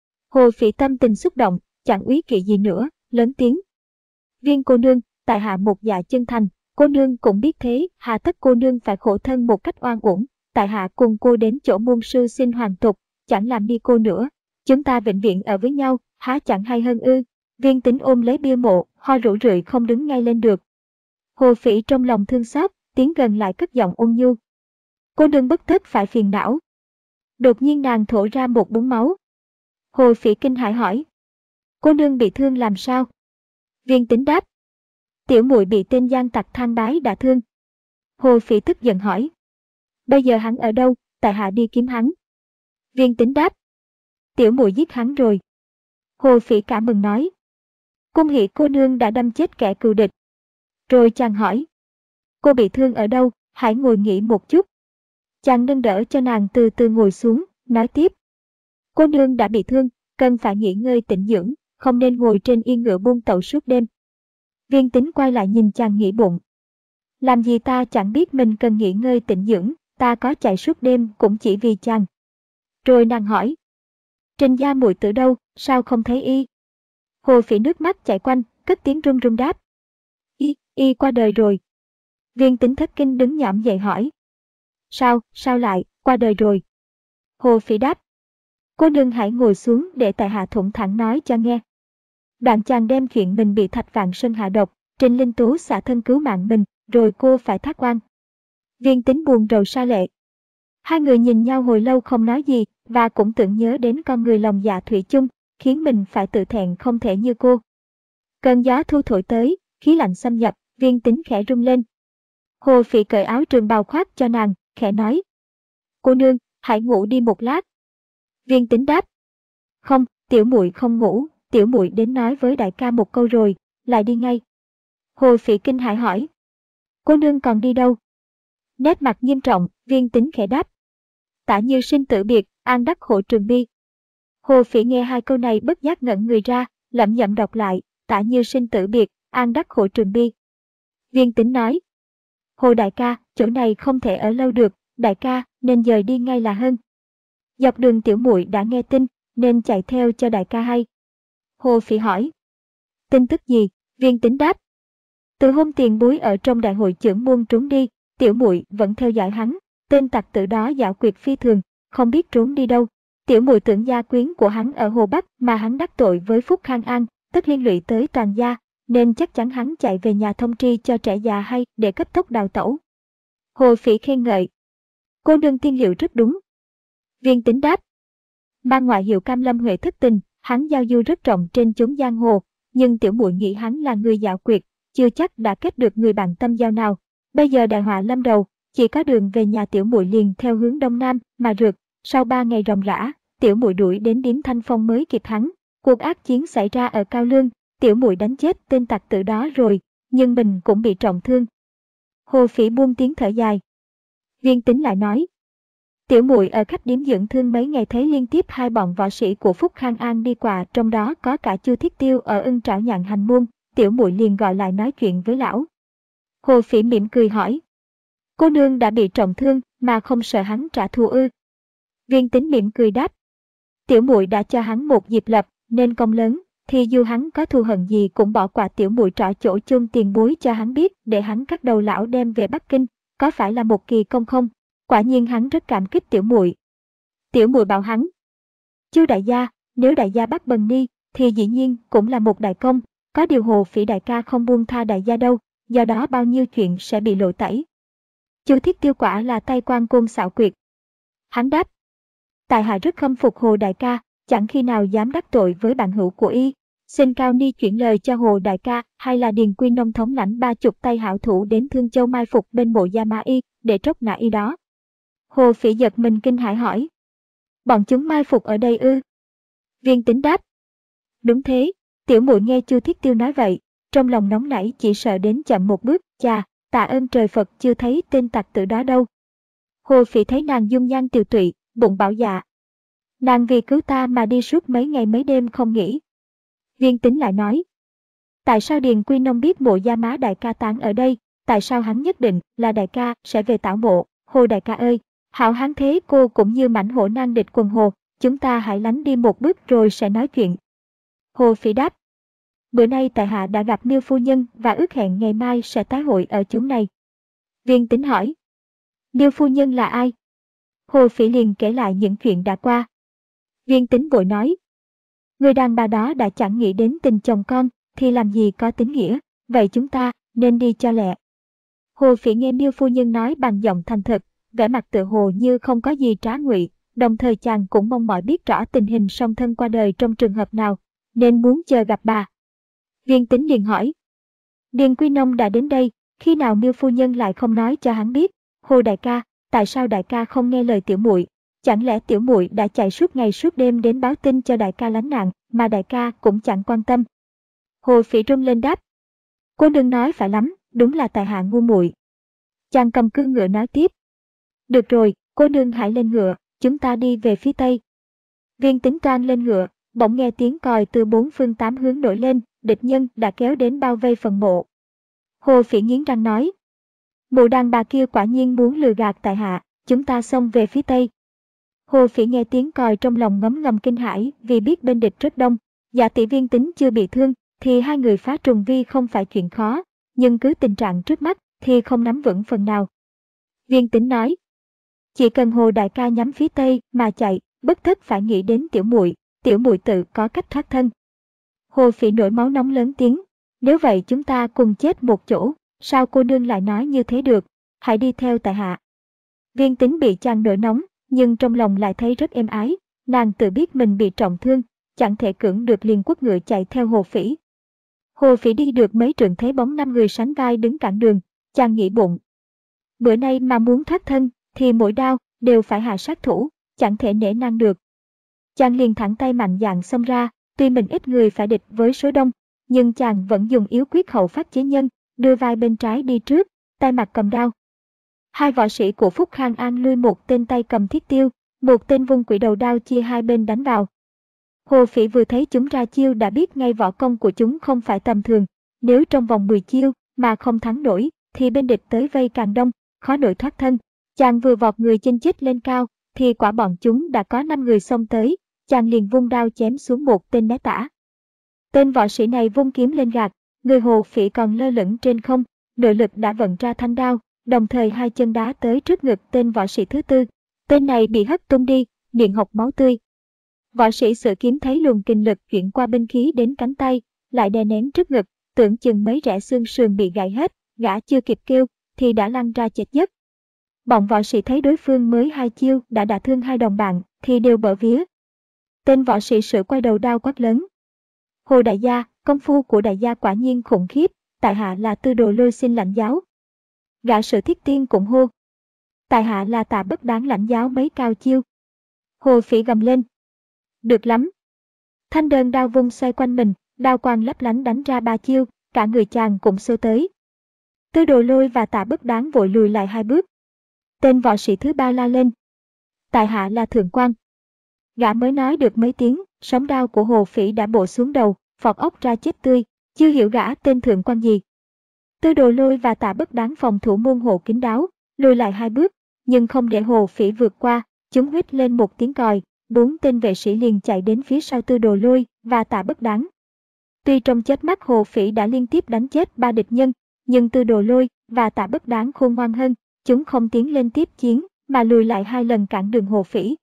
Hồ Phỉ tâm tình xúc động, chẳng úy kỵ gì nữa, lớn tiếng. Viên cô nương, tại hạ một dạ chân thành, cô nương cũng biết thế, hà tất cô nương phải khổ thân một cách oan uổng, tại hạ cùng cô đến chỗ môn sư xin hoàn tục, chẳng làm ni cô nữa, chúng ta vĩnh viễn ở với nhau, há chẳng hay hơn ư? Viên Tính ôm lấy bia mộ, ho rũ rượi không đứng ngay lên được. Hồ Phỉ trong lòng thương xót, tiến gần lại cất giọng ôn nhu. Cô nương bất tất phải phiền não. Đột nhiên nàng thổ ra một búng máu. Hồ Phỉ kinh hãi hỏi. Cô nương bị thương làm sao? Viên Tính đáp. Tiểu muội bị tên gian tặc Thang Bái đả thương. Hồ Phỉ tức giận hỏi. Bây giờ hắn ở đâu, tại hạ đi kiếm hắn. Viên Tính đáp. Tiểu muội giết hắn rồi. Hồ Phỉ cảm mừng nói. Cung hỷ cô nương đã đâm chết kẻ cừu địch. Rồi chàng hỏi. Cô bị thương ở đâu, hãy ngồi nghỉ một chút. Chàng nâng đỡ cho nàng từ từ ngồi xuống, nói tiếp. Cô nương đã bị thương, cần phải nghỉ ngơi tĩnh dưỡng, không nên ngồi trên yên ngựa buôn tẩu suốt đêm. Viên Tính quay lại nhìn chàng nghĩ bụng. Làm gì ta chẳng biết mình cần nghỉ ngơi tĩnh dưỡng, ta có chạy suốt đêm cũng chỉ vì chàng. Rồi nàng hỏi. Trình gia muội từ đâu, sao không thấy y? Hồ Phỉ nước mắt chảy quanh, cất tiếng run run đáp. Y, y qua đời rồi. Viên Tính thất kinh đứng nhõm dậy hỏi. Sao, sao lại, qua đời rồi? Hồ Phỉ đáp. Cô nương hãy ngồi xuống để tại hạ thủng thẳng nói cho nghe. Đoạn chàng đem chuyện mình bị Thạch Vạn Sơn hạ độc, Trình Linh Tú xả thân cứu mạng mình, rồi cô phải thác oan. Viên Tính buồn rầu sa lệ. Hai người nhìn nhau hồi lâu không nói gì, và cũng tưởng nhớ đến con người lòng dạ thủy chung, khiến mình phải tự thẹn không thể như cô. Cơn gió thu thổi tới, khí lạnh xâm nhập, Viên Tính khẽ rung lên. Hồ Phỉ cởi áo trường bào khoác cho nàng, khẽ nói. Cô nương, hãy ngủ đi một lát. Viên Tính đáp. Không, tiểu muội không ngủ, tiểu muội đến nói với đại ca một câu rồi, lại đi ngay. Hồ Phỉ kinh hãi hỏi. Cô nương còn đi đâu? Nét mặt nghiêm trọng, Viên Tính khẽ đáp. Tả Như sinh tử biệt, an đắc hộ trường bi. Hồ Phỉ nghe hai câu này bất giác ngẩn người ra, lẩm nhẩm đọc lại, Tả Như sinh tử biệt, an đắc hộ trường bi. Viên Tính nói. Hồ đại ca, chỗ này không thể ở lâu được, đại ca nên dời đi ngay là hơn. Dọc đường tiểu muội đã nghe tin, nên chạy theo cho đại ca hay. Hồ Phỉ hỏi. Tin tức gì? Viên Tính đáp. Từ hôm tiền bối ở trong đại hội chưởng môn trốn đi, tiểu muội vẫn theo dõi hắn, tên tặc tử đó dạo quyệt phi thường, không biết trốn đi đâu. Tiểu muội tưởng gia quyến của hắn ở Hồ Bắc mà hắn đắc tội với Phúc Khang An, tất liên lụy tới toàn gia, nên chắc chắn hắn chạy về nhà thông tri cho trẻ già hay để cấp tốc đào tẩu. Hồ Phỉ khen ngợi. Cô nương tiên liệu rất đúng. Viên Tính đáp. Ban ngoại hiệu Cam Lâm Huệ thất tình, hắn giao du rất rộng trên chốn giang hồ, nhưng tiểu muội nghĩ hắn là người dạo quyệt, chưa chắc đã kết được người bạn tâm giao nào. Bây giờ đại họa lâm đầu, chỉ có đường về nhà tiểu muội liền theo hướng đông nam mà rượt. Sau ba ngày ròng rã, tiểu muội đuổi đến điếm Thanh Phong mới kịp hắn. Cuộc ác chiến xảy ra ở Cao Lương, tiểu muội đánh chết tên tặc tử đó rồi, nhưng mình cũng bị trọng thương. Hồ Phỉ buông tiếng thở dài. Viên Tính lại nói. Tiểu muội ở khách điếm dưỡng thương mấy ngày thấy liên tiếp hai bọn võ sĩ của Phúc Khang An đi qua, trong đó có cả Chu Thiết Tiêu ở Ưng Trảo Nhạn hành môn, tiểu muội liền gọi lại nói chuyện với lão. Hồ Phỉ mỉm cười hỏi. Cô nương đã bị trọng thương mà không sợ hắn trả thù ư? Viên Tính mỉm cười đáp. Tiểu muội đã cho hắn một dịp lập nên công lớn, thì dù hắn có thù hận gì cũng bỏ qua tiểu muội trỏ chỗ chôn tiền bối cho hắn biết để hắn cắt đầu lão đem về Bắc Kinh, có phải là một kỳ công không? Quả nhiên hắn rất cảm kích tiểu muội. Tiểu muội bảo hắn. Chu đại gia, nếu đại gia bắt Bần Ni thì dĩ nhiên cũng là một đại công, có điều Hồ Phỉ đại ca không buông tha đại gia đâu, do đó bao nhiêu chuyện sẽ bị lộ tẩy. Chu Thiết Tiêu quả là tay quan côn xảo quyệt. Hắn đáp. Tại hạ rất khâm phục Hồ đại ca, chẳng khi nào dám đắc tội với bạn hữu của y. Xin Cao Ni chuyển lời cho Hồ đại ca hay là Điền Quy Nông thống lãnh ba chục tay hảo thủ đến Thương Châu mai phục bên mộ Gia Ma Y để tróc nã y đó. Hồ Phỉ giật mình kinh hãi hỏi. Bọn chúng mai phục ở đây ư? Viên Tính đáp. Đúng thế, tiểu muội nghe Chu Thiết Tiêu nói vậy, trong lòng nóng nảy chỉ sợ đến chậm một bước, chà, tạ ơn trời Phật chưa thấy tên tặc tử đó đâu. Hồ Phỉ thấy nàng dung nhan tiều tụy, bụng bảo dạ. Nàng vì cứu ta mà đi suốt mấy ngày mấy đêm không nghỉ. Viên Tính lại nói. Tại sao Điền Quy Nông biết mộ Gia Má đại ca táng ở đây, tại sao hắn nhất định là đại ca sẽ về tảo mộ? Hồ đại ca ơi, hảo hán thế cô cũng như mãnh hổ nan địch quần hồ, chúng ta hãy lánh đi một bước rồi sẽ nói chuyện. Hồ Phỉ đáp. Bữa nay tại hạ đã gặp Miêu phu nhân và ước hẹn ngày mai sẽ tái hội ở chốn này. Viên Tính hỏi. Miêu phu nhân là ai? Hồ Phỉ liền kể lại những chuyện đã qua. Viên Tính vội nói. Người đàn bà đó đã chẳng nghĩ đến tình chồng con, thì làm gì có tính nghĩa, vậy chúng ta nên đi cho lẹ. Hồ Phỉ nghe Miêu phu nhân nói bằng giọng thành thực, vẻ mặt tựa hồ như không có gì trá ngụy, đồng thời chàng cũng mong mỏi biết rõ tình hình song thân qua đời trong trường hợp nào, nên muốn chờ gặp bà. Viên Tính liền hỏi. Điền Quy Nông đã đến đây, khi nào Miêu phu nhân lại không nói cho hắn biết? Hồ đại ca, tại sao đại ca không nghe lời tiểu muội? Chẳng lẽ tiểu muội đã chạy suốt ngày suốt đêm đến báo tin cho đại ca lánh nạn, mà đại ca cũng chẳng quan tâm? Hồ Phỉ rung lên đáp. Cô đừng nói phải lắm, đúng là tại hạ ngu muội. Chàng cầm cương ngựa nói tiếp. Được rồi, cô nương hãy lên ngựa, chúng ta đi về phía tây. Viên Tính toan lên ngựa, bỗng nghe tiếng còi từ bốn phương tám hướng nổi lên, địch nhân đã kéo đến bao vây phần mộ. Hồ Phỉ nghiến răng nói. Mụ đàn bà kia quả nhiên muốn lừa gạt tại hạ, chúng ta xông về phía tây. Hồ Phỉ nghe tiếng còi trong lòng ngấm ngầm kinh hãi vì biết bên địch rất đông. Giả tỷ Viên Tính chưa bị thương thì hai người phá trùng vi không phải chuyện khó, nhưng cứ tình trạng trước mắt thì không nắm vững phần nào. Viên Tính nói. Chỉ cần Hồ đại ca nhắm phía tây mà chạy, bất tất phải nghĩ đến tiểu muội, tiểu muội tự có cách thoát thân. Hồ Phỉ nổi máu nóng lớn tiếng. Nếu vậy chúng ta cùng chết một chỗ, sao cô nương lại nói như thế được, hãy đi theo tại hạ. Viên Tính bị chàng nổi nóng, nhưng trong lòng lại thấy rất êm ái, nàng tự biết mình bị trọng thương, chẳng thể cưỡng được liền quất ngựa chạy theo Hồ Phỉ. Hồ Phỉ đi được mấy trượng thấy bóng năm người sánh vai đứng cản đường, chàng nghĩ bụng. Bữa nay mà muốn thoát thân, thì mỗi đao đều phải hạ sát thủ, chẳng thể nể nang được. Chàng liền thẳng tay mạnh dạn xông ra, tuy mình ít người phải địch với số đông, nhưng chàng vẫn dùng yếu quyết hậu phát chế nhân, đưa vai bên trái đi trước, tay mặt cầm đao. Hai võ sĩ của Phúc Khang An lui một tên tay cầm thiết tiêu, một tên vung quỷ đầu đao chia hai bên đánh vào. Hồ Phỉ vừa thấy chúng ra chiêu đã biết ngay võ công của chúng không phải tầm thường, nếu trong vòng mười chiêu mà không thắng nổi, thì bên địch tới vây càng đông, khó nổi thoát thân. Chàng vừa vọt người chênh chích lên cao, thì quả bọn chúng đã có năm người xông tới, chàng liền vung đao chém xuống một tên né tả. Tên võ sĩ này vung kiếm lên gạt, người Hồ Phỉ còn lơ lửng trên không, nội lực đã vận ra thanh đao, đồng thời hai chân đá tới trước ngực tên võ sĩ thứ tư. Tên này bị hất tung đi, miệng hộc máu tươi. Võ sĩ Sử Kiếm thấy luồng kinh lực chuyển qua binh khí đến cánh tay, lại đè nén trước ngực, tưởng chừng mấy rẽ xương sườn bị gãy hết, gã chưa kịp kêu, thì đã lăn ra chết giấc. Bọn võ sĩ thấy đối phương mới hai chiêu đã đả thương hai đồng bạn, thì đều bở vía. Tên võ sĩ Sử quay đầu đao quát lớn: Hồ đại gia, công phu của đại gia quả nhiên khủng khiếp, tại hạ là Tư Đồ Lôi xin lãnh giáo. Gã Sử Thiết Tiên cũng hô: tại hạ là Tạ Bất Đáng lãnh giáo mấy cao chiêu. Hồ Phỉ gầm lên: được lắm. Thanh đơn đao vung xoay quanh mình, đao quang lấp lánh đánh ra ba chiêu, cả người chàng cũng xô tới. Tư Đồ Lôi và Tạ Bất Đáng vội lùi lại hai bước. Tên võ sĩ thứ ba la lên: tại hạ là Thượng Quan. Gã mới nói được mấy tiếng, sóng đao của Hồ Phỉ đã bổ xuống đầu, phọt óc ra chết tươi, chưa hiểu gã tên Thượng Quan gì. Tư Đồ Lôi và Tạ Bất Đáng phòng thủ môn hộ kín đáo, lùi lại hai bước, nhưng không để Hồ Phỉ vượt qua, chúng huýt lên một tiếng còi, bốn tên vệ sĩ liền chạy đến phía sau Tư Đồ Lôi và Tạ Bất Đáng. Tuy trong chớp mắt Hồ Phỉ đã liên tiếp đánh chết ba địch nhân, nhưng Tư Đồ Lôi và Tạ Bất Đáng khôn ngoan hơn, chúng không tiến lên tiếp chiến, mà lùi lại hai lần cản đường Hồ Phỉ.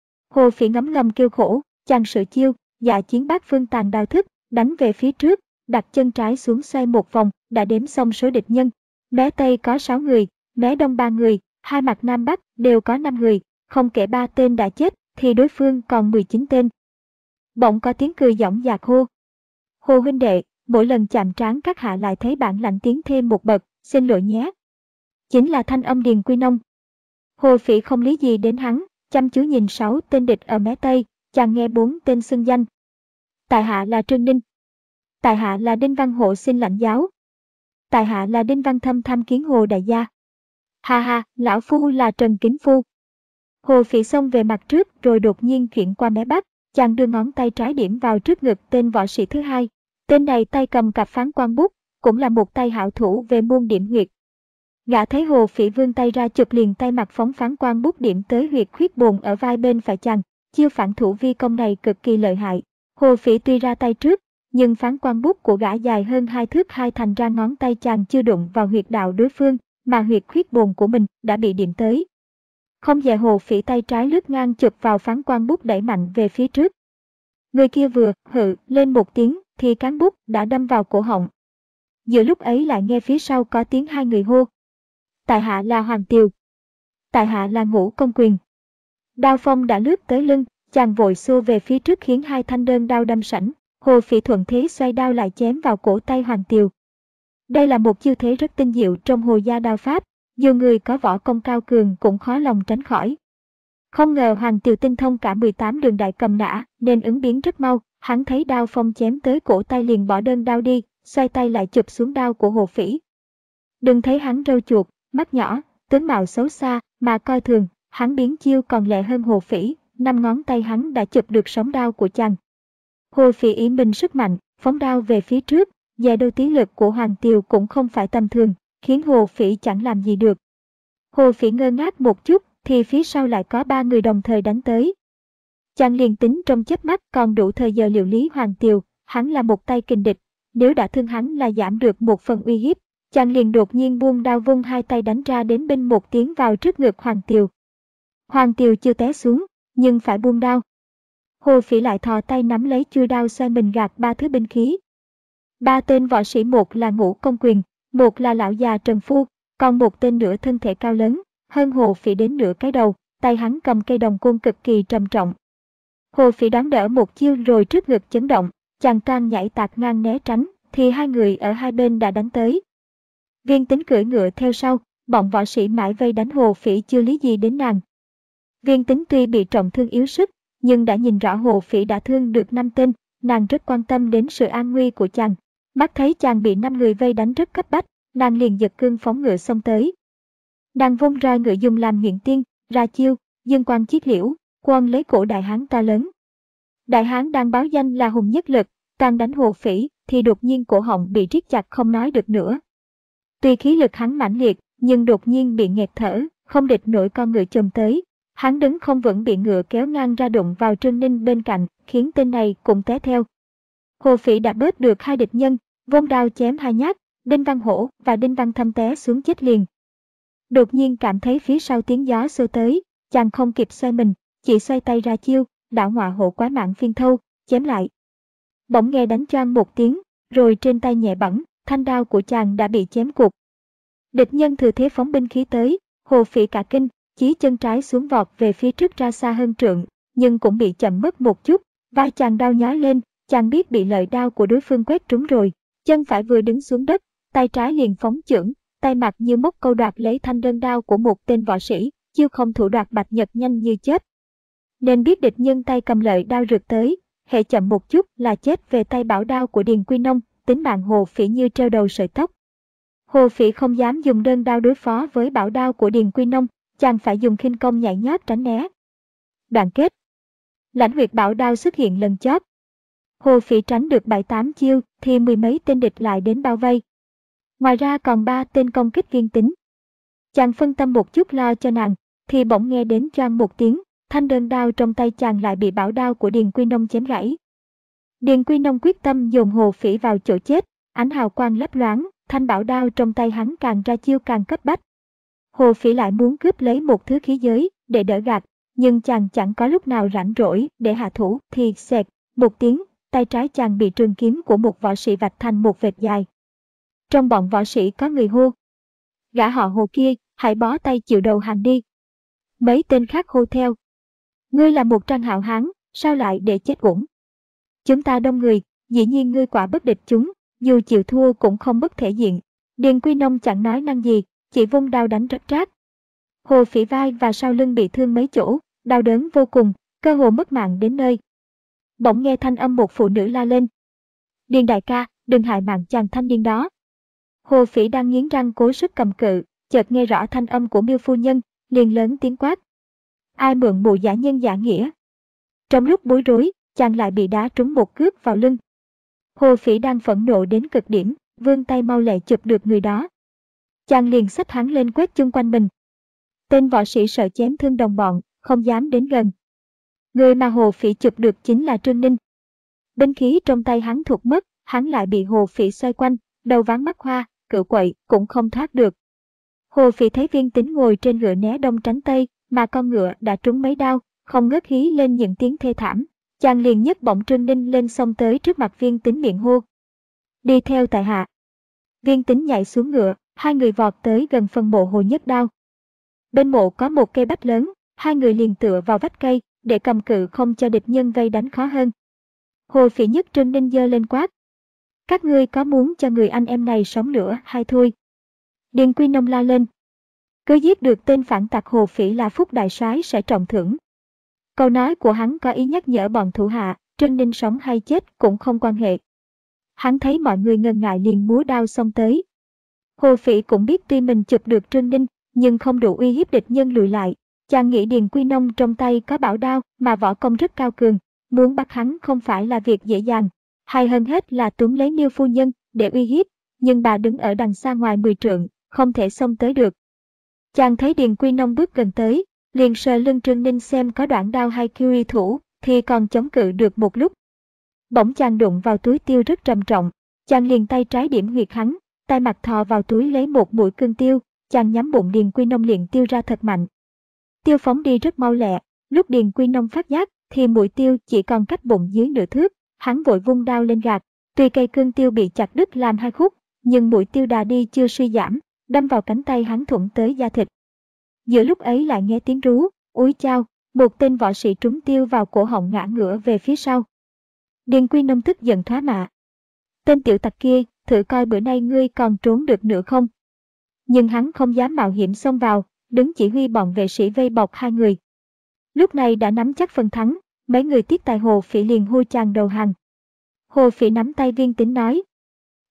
Hồ Phỉ ngấm ngầm kêu khổ, chàng sửa chiêu, dạ chiến bát phương tàn đao thức, đánh về phía trước, đặt chân trái xuống xoay một vòng, đã đếm xong số địch nhân. Mé Tây có sáu người, mé Đông ba người, hai mặt Nam Bắc đều có năm người, không kể ba tên đã chết, thì đối phương còn mười chín tên. Bỗng có tiếng cười giọng dạc hô: Hồ huynh đệ, mỗi lần chạm trán các hạ lại thấy bản lãnh tiến thêm một bậc, xin lỗi nhé. Chính là thanh âm Điền Quy Nông. Hồ Phỉ không lý gì đến hắn, chăm chú nhìn sáu tên địch ở mé Tây, chàng nghe bốn tên xưng danh. Tại hạ là Trương Ninh. Tại hạ là Đinh Văn Hộ xin lãnh giáo. Tại hạ là Đinh Văn Thâm tham kiến Hồ đại gia. Ha ha, lão phu là Trần Kính Phu. Hồ Phỉ xông về mặt trước rồi đột nhiên chuyển qua mé Bắc, chàng đưa ngón tay trái điểm vào trước ngực tên võ sĩ thứ hai. Tên này tay cầm cặp phán quan bút, cũng là một tay hảo thủ về môn điểm huyệt. Gã thấy Hồ Phỉ vươn tay ra chụp liền tay mặt phóng phán quan bút điểm tới huyệt khuyết bồn ở vai bên phải chàng. Chiêu phản thủ vi công này cực kỳ lợi hại. Hồ Phỉ tuy ra tay trước, nhưng phán quan bút của gã dài hơn hai thước hai, thành ra ngón tay chàng chưa đụng vào huyệt đạo đối phương, mà huyệt khuyết bồn của mình đã bị điểm tới. Không dè Hồ Phỉ tay trái lướt ngang chụp vào phán quan bút đẩy mạnh về phía trước. Người kia vừa hự lên một tiếng thì cán bút đã đâm vào cổ họng. Giữa lúc ấy lại nghe phía sau có tiếng hai người hô: tại hạ là Hoàng Tiều. Tại hạ là Ngũ Công Quyền. Đao phong đã lướt tới lưng, chàng vội xô về phía trước khiến hai thanh đơn đao đâm sẵn. Hồ Phỉ thuận thế xoay đao lại chém vào cổ tay Hoàng Tiều. Đây là một chiêu thế rất tinh diệu trong Hồ gia đao pháp, dù người có võ công cao cường cũng khó lòng tránh khỏi. Không ngờ Hoàng Tiều tinh thông cả mười tám đường đại cầm nã nên ứng biến rất mau, hắn thấy đao phong chém tới cổ tay liền bỏ đơn đao đi, xoay tay lại chụp xuống đao của Hồ Phỉ. Đừng thấy hắn râu chuột, mắt nhỏ, tướng mạo xấu xa mà coi thường, hắn biến chiêu còn lẹ hơn Hồ Phỉ, năm ngón tay hắn đã chụp được sóng đao của chàng. Hồ Phỉ ý mình sức mạnh, phóng đao về phía trước, dè đôi tí lực của Hoàng Tiều cũng không phải tầm thường, khiến Hồ Phỉ chẳng làm gì được. Hồ Phỉ ngơ ngác một chút, thì phía sau lại có ba người đồng thời đánh tới. Chàng liền tính trong chớp mắt còn đủ thời giờ liệu lý Hoàng Tiều, hắn là một tay kình địch, nếu đã thương hắn là giảm được một phần uy hiếp. Chàng liền đột nhiên buông đao vung hai tay đánh ra đến bên một tiếng vào trước ngực Hoàng Tiều. Hoàng Tiều chưa té xuống, nhưng phải buông đao. Hồ Phỉ lại thò tay nắm lấy chuôi đao xoay mình gạt ba thứ binh khí. Ba tên võ sĩ, một là Ngũ Công Quyền, một là lão già Trần Phu, còn một tên nữa thân thể cao lớn, hơn Hồ Phỉ đến nửa cái đầu, tay hắn cầm cây đồng côn cực kỳ trầm trọng. Hồ Phỉ đón đỡ một chiêu rồi trước ngực chấn động, chàng toan nhảy tạt ngang né tránh, thì hai người ở hai bên đã đánh tới. Viên Tính cưỡi ngựa theo sau, bọn võ sĩ mãi vây đánh Hồ Phỉ chưa lý gì đến nàng. Viên Tính tuy bị trọng thương yếu sức, nhưng đã nhìn rõ Hồ Phỉ đã thương được năm tên, nàng rất quan tâm đến sự an nguy của chàng. Mắt thấy chàng bị năm người vây đánh rất cấp bách, nàng liền giật cương phóng ngựa xông tới. Nàng vung roi ngựa dùng làm nhuyễn tiên, ra chiêu, dương quang chiết liễu, quăng lấy cổ đại hán to lớn. Đại hán đang báo danh là hùng nhất lực, càng đánh Hồ Phỉ thì đột nhiên cổ họng bị riết chặt không nói được nữa. Tuy khí lực hắn mãnh liệt, nhưng đột nhiên bị nghẹt thở, không địch nổi con ngựa chồm tới. Hắn đứng không vững bị ngựa kéo ngang ra đụng vào Trương Ninh bên cạnh, khiến tên này cũng té theo. Hồ Phỉ đã bớt được hai địch nhân, vung đao chém hai nhát, Đinh Văn Hổ và Đinh Văn Thâm té xuống chết liền. Đột nhiên cảm thấy phía sau tiếng gió xô tới, chàng không kịp xoay mình, chỉ xoay tay ra chiêu, đảo ngọa hộ quái mạng phiên thâu, chém lại. Bỗng nghe đánh choang một tiếng, rồi trên tay nhẹ bẫng, thanh đao của chàng đã bị chém cụt. Địch nhân thừa thế phóng binh khí tới, Hồ Phỉ cả kinh, chí chân trái xuống vọt về phía trước ra xa hơn trượng, nhưng cũng bị chậm mất một chút, vai chàng đau nhói lên, chàng biết bị lợi đao của đối phương quét trúng rồi, chân phải vừa đứng xuống đất, tay trái liền phóng chưởng, tay mặt như móc câu đoạt lấy thanh đơn đao của một tên võ sĩ, chiêu không thủ đoạt bạch nhật nhanh như chớp. Nên biết địch nhân tay cầm lợi đao rượt tới, hệ chậm một chút là chết về tay bảo đao của Điền Quy Nông, tính mạng Hồ Phỉ như treo đầu sợi tóc. Hồ Phỉ không dám dùng đơn đao đối phó với bảo đao của Điền Quy Nông, chàng phải dùng khinh công nhảy nhót tránh né. Đoạn kết. Lãnh huyệt bảo đao xuất hiện lần chót. Hồ Phỉ tránh được bảy tám chiêu thì mười mấy tên địch lại đến bao vây. Ngoài ra còn ba tên công kích viên tính. Chàng phân tâm một chút lo cho nàng, thì bỗng nghe đến choang một tiếng, thanh đơn đao trong tay chàng lại bị bảo đao của Điền Quy Nông chém gãy. Điền Quy Nông quyết tâm dồn Hồ Phỉ vào chỗ chết, ánh hào quang lấp loáng, thanh bảo đao trong tay hắn càng ra chiêu càng cấp bách. Hồ Phỉ lại muốn cướp lấy một thứ khí giới để đỡ gạt, nhưng chàng chẳng có lúc nào rảnh rỗi để hạ thủ thì xẹt một tiếng, tay trái chàng bị trường kiếm của một võ sĩ vạch thành một vệt dài. Trong bọn võ sĩ có người hô: "Gã họ Hồ kia, hãy bó tay chịu đầu hàng đi." Mấy tên khác hô theo: "Ngươi là một trang hảo hán, sao lại để chết uổng? Chúng ta đông người, dĩ nhiên ngươi quả bất địch chúng, dù chịu thua cũng không mất thể diện." Điền Quy Nông chẳng nói năng gì, chỉ vung đao đánh rách rát. Hồ Phỉ vai và sau lưng bị thương mấy chỗ, đau đớn vô cùng, cơ hồ mất mạng đến nơi. Bỗng nghe thanh âm một phụ nữ la lên: "Điền đại ca, đừng hại mạng chàng thanh niên đó." Hồ Phỉ đang nghiến răng cố sức cầm cự, chợt nghe rõ thanh âm của Miêu phu nhân, liền lớn tiếng quát: "Ai mượn mụ giả nhân giả nghĩa?" Trong lúc bối rối, chàng lại bị đá trúng một cước vào lưng. Hồ Phỉ đang phẫn nộ đến cực điểm, vươn tay mau lẹ chụp được người đó. Chàng liền xách hắn lên quét chung quanh mình. Tên võ sĩ sợ chém thương đồng bọn, không dám đến gần. Người mà Hồ Phỉ chụp được chính là Trương Ninh. Binh khí trong tay hắn thụt mất, hắn lại bị Hồ Phỉ xoay quanh, đầu ván mắt hoa, cự quậy cũng không thoát được. Hồ Phỉ thấy Viên Tính ngồi trên ngựa né đông tránh tây, mà con ngựa đã trúng mấy đao, không ngớt hí lên những tiếng thê thảm. Chàng liền nhấc bổng Trương Ninh lên xông tới trước mặt Viên Tính miệng hô: "Đi theo tại hạ." Viên Tính nhảy xuống ngựa, hai người vọt tới gần phần mộ Hồ Nhất Đao. Bên mộ có một cây bách lớn, hai người liền tựa vào vách cây để cầm cự không cho địch nhân vây đánh khó hơn. Hồ Phỉ nhấc Trương Ninh giơ lên quát: "Các ngươi có muốn cho người anh em này sống nữa hay thôi?" Điền Quy Nông la lên: "Cứ giết được tên phản tặc Hồ Phỉ là Phúc đại soái sẽ trọng thưởng." Câu nói của hắn có ý nhắc nhở bọn thủ hạ, Trương Ninh sống hay chết cũng không quan hệ. Hắn thấy mọi người ngần ngại liền múa đao xông tới. Hồ Phỉ cũng biết tuy mình chụp được Trương Ninh, nhưng không đủ uy hiếp địch nhân lùi lại. Chàng nghĩ Điền Quy Nông trong tay có bảo đao mà võ công rất cao cường, muốn bắt hắn không phải là việc dễ dàng. Hay hơn hết là túm lấy Miêu phu nhân để uy hiếp, nhưng bà đứng ở đằng xa ngoài mười trượng, không thể xông tới được. Chàng thấy Điền Quy Nông bước gần tới, liền sờ lưng Trương Ninh xem có đoạn đao hay kiêu thủ, thì còn chống cự được một lúc. Bỗng chàng đụng vào túi tiêu rất trầm trọng, chàng liền tay trái điểm huyệt hắn, tay mặt thò vào túi lấy một mũi cương tiêu, chàng nhắm bụng Điền Quy Nông liền tiêu ra thật mạnh. Tiêu phóng đi rất mau lẹ, lúc Điền Quy Nông phát giác thì mũi tiêu chỉ còn cách bụng dưới nửa thước, hắn vội vung đao lên gạt, tuy cây cương tiêu bị chặt đứt làm hai khúc, nhưng mũi tiêu đà đi chưa suy giảm, đâm vào cánh tay hắn thủng tới da thịt. Giữa lúc ấy lại nghe tiếng rú, úi chao, một tên võ sĩ trúng tiêu vào cổ họng ngã ngửa về phía sau. Điền Quy Nông tức giận thoá mạ: "Tên tiểu tặc kia, thử coi bữa nay ngươi còn trốn được nữa không?" Nhưng hắn không dám mạo hiểm xông vào, đứng chỉ huy bọn vệ sĩ vây bọc hai người. Lúc này đã nắm chắc phần thắng, mấy người tiếp tài Hồ Phỉ liền hô chàng đầu hàng. Hồ Phỉ nắm tay Viên Tính nói: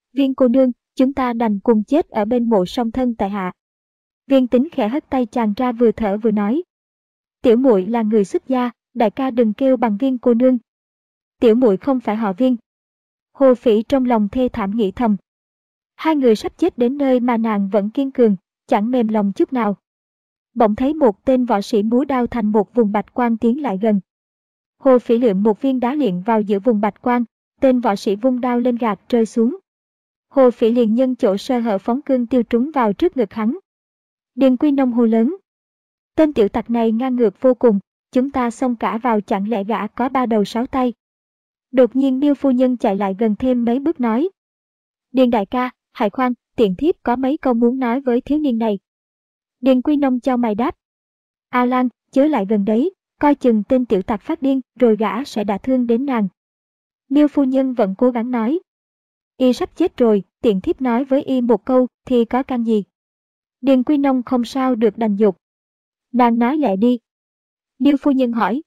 Viên cô nương, chúng ta đành cùng chết ở bên mộ song thân tại hạ. Viên Tính khẽ hất tay chàng ra vừa thở vừa nói. Tiểu muội là người xuất gia, đại ca đừng kêu bằng Viên cô nương. Tiểu muội không phải họ Viên. Hồ Phỉ trong lòng thê thảm nghĩ thầm. Hai người sắp chết đến nơi mà nàng vẫn kiên cường, chẳng mềm lòng chút nào. Bỗng thấy một tên võ sĩ múa đao thành một vùng bạch quang tiến lại gần. Hồ Phỉ lượm một viên đá liệng vào giữa vùng bạch quang, tên võ sĩ vung đao lên gạt rơi xuống. Hồ Phỉ liền nhân chỗ sơ hở phóng cương tiêu trúng vào trước ngực hắn. Điền Quy Nông hô lớn. Tên tiểu tặc này ngang ngược vô cùng, chúng ta xông cả vào chẳng lẽ gã có ba đầu sáu tay. Đột nhiên Miêu phu nhân chạy lại gần thêm mấy bước nói. Điền đại ca, hãy khoan, tiện thiếp có mấy câu muốn nói với thiếu niên này. Điền Quy Nông cho mày đáp. A Lan, chớ lại gần đấy, coi chừng tên tiểu tặc phát điên rồi gã sẽ đả thương đến nàng. Miêu phu nhân vẫn cố gắng nói. Y sắp chết rồi, tiện thiếp nói với y một câu thì có can gì. Điền Quy Nông không sao được đành dục. Nàng nói lẹ đi. Miêu phu nhân hỏi.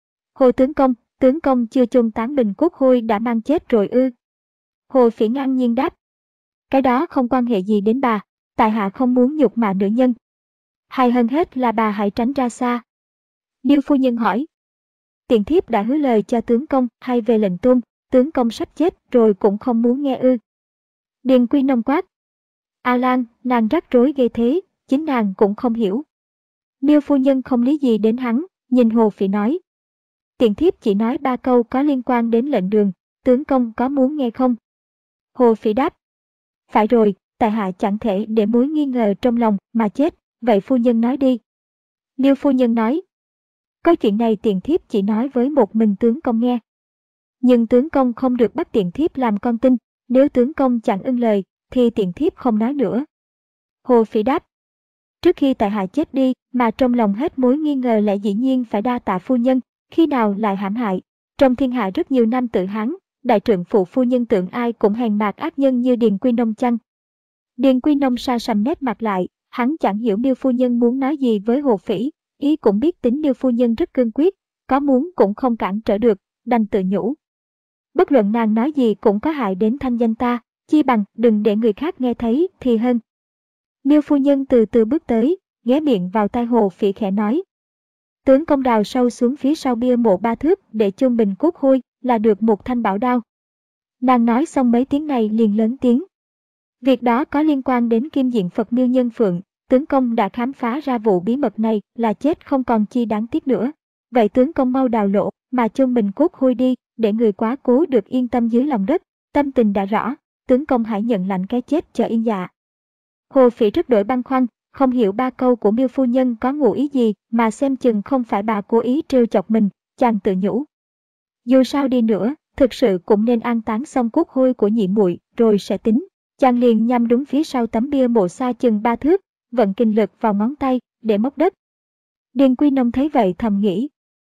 Hồ tướng công, tướng công chưa chôn tán bình cốt hôi đã mang chết rồi ư? Hồ Phỉ ngang nhiên đáp. Cái đó không quan hệ gì đến bà, tại hạ không muốn nhục mạ nữ nhân. Hay hơn hết là bà hãy tránh ra xa. Miêu phu nhân hỏi. Tiện thiếp đã hứa lời cho tướng công hay về lệnh tôn, tướng công sắp chết rồi cũng không muốn nghe ư. Điền Quy Nông quát. A Lan, nàng rắc rối ghê thế, chính nàng cũng không hiểu. Miêu phu nhân không lý gì đến hắn, nhìn Hồ Phỉ nói. Tiện thiếp chỉ nói ba câu có liên quan đến lệnh đường, tướng công có muốn nghe không? Hồ Phỉ đáp. Phải rồi, tại hạ chẳng thể để mối nghi ngờ trong lòng mà chết, vậy phu nhân nói đi. Miêu phu nhân nói. Câu chuyện này tiện thiếp chỉ nói với một mình tướng công nghe. Nhưng tướng công không được bắt tiện thiếp làm con tin, nếu tướng công chẳng ưng lời, thì tiện thiếp không nói nữa. Hồ Phỉ đáp. Trước khi tại hạ chết đi, mà trong lòng hết mối nghi ngờ lại dĩ nhiên phải đa tạ phu nhân, khi nào lại hãm hại. Trong thiên hạ rất nhiều nam tử hán, đại trượng phụ phu nhân tưởng ai cũng hèn mạt ác nhân như Điền Quy Nông chăng? Điền Quy Nông sa sầm nét mặt lại, hắn chẳng hiểu Miêu phu nhân muốn nói gì với Hồ Phỉ, ý cũng biết tính Miêu phu nhân rất cương quyết, có muốn cũng không cản trở được, đành tự nhủ. Bất luận nàng nói gì cũng có hại đến thanh danh ta, chi bằng đừng để người khác nghe thấy thì hơn. Miêu phu nhân từ từ bước tới, ghé miệng vào tai Hồ Phỉ khẽ nói. Tướng công đào sâu xuống phía sau bia mộ ba thước để chôn bình cốt hôi là được một thanh bảo đao. Nàng nói xong mấy tiếng này liền lớn tiếng. Việc đó có liên quan đến kim diện Phật Miêu Nhân Phượng, tướng công đã khám phá ra vụ bí mật này là chết không còn chi đáng tiếc nữa. Vậy tướng công mau đào lỗ mà chôn bình cốt hôi đi, để người quá cố được yên tâm dưới lòng đất. Tâm tình đã rõ, tướng công hãy nhận lãnh cái chết cho yên dạ. Hồ Phỉ rất đổi băn khoăn, không hiểu ba câu của Miêu phu nhân có ngụ ý gì, mà xem chừng không phải bà cố ý trêu chọc mình, chàng tự nhủ. Dù sao đi nữa, thực sự cũng nên an táng xong cốt hôi của nhị muội rồi sẽ tính. Chàng liền nhằm đúng phía sau tấm bia mộ xa chừng ba thước, vận kinh lực vào ngón tay để móc đất. Điền Quy Nông thấy vậy thầm nghĩ.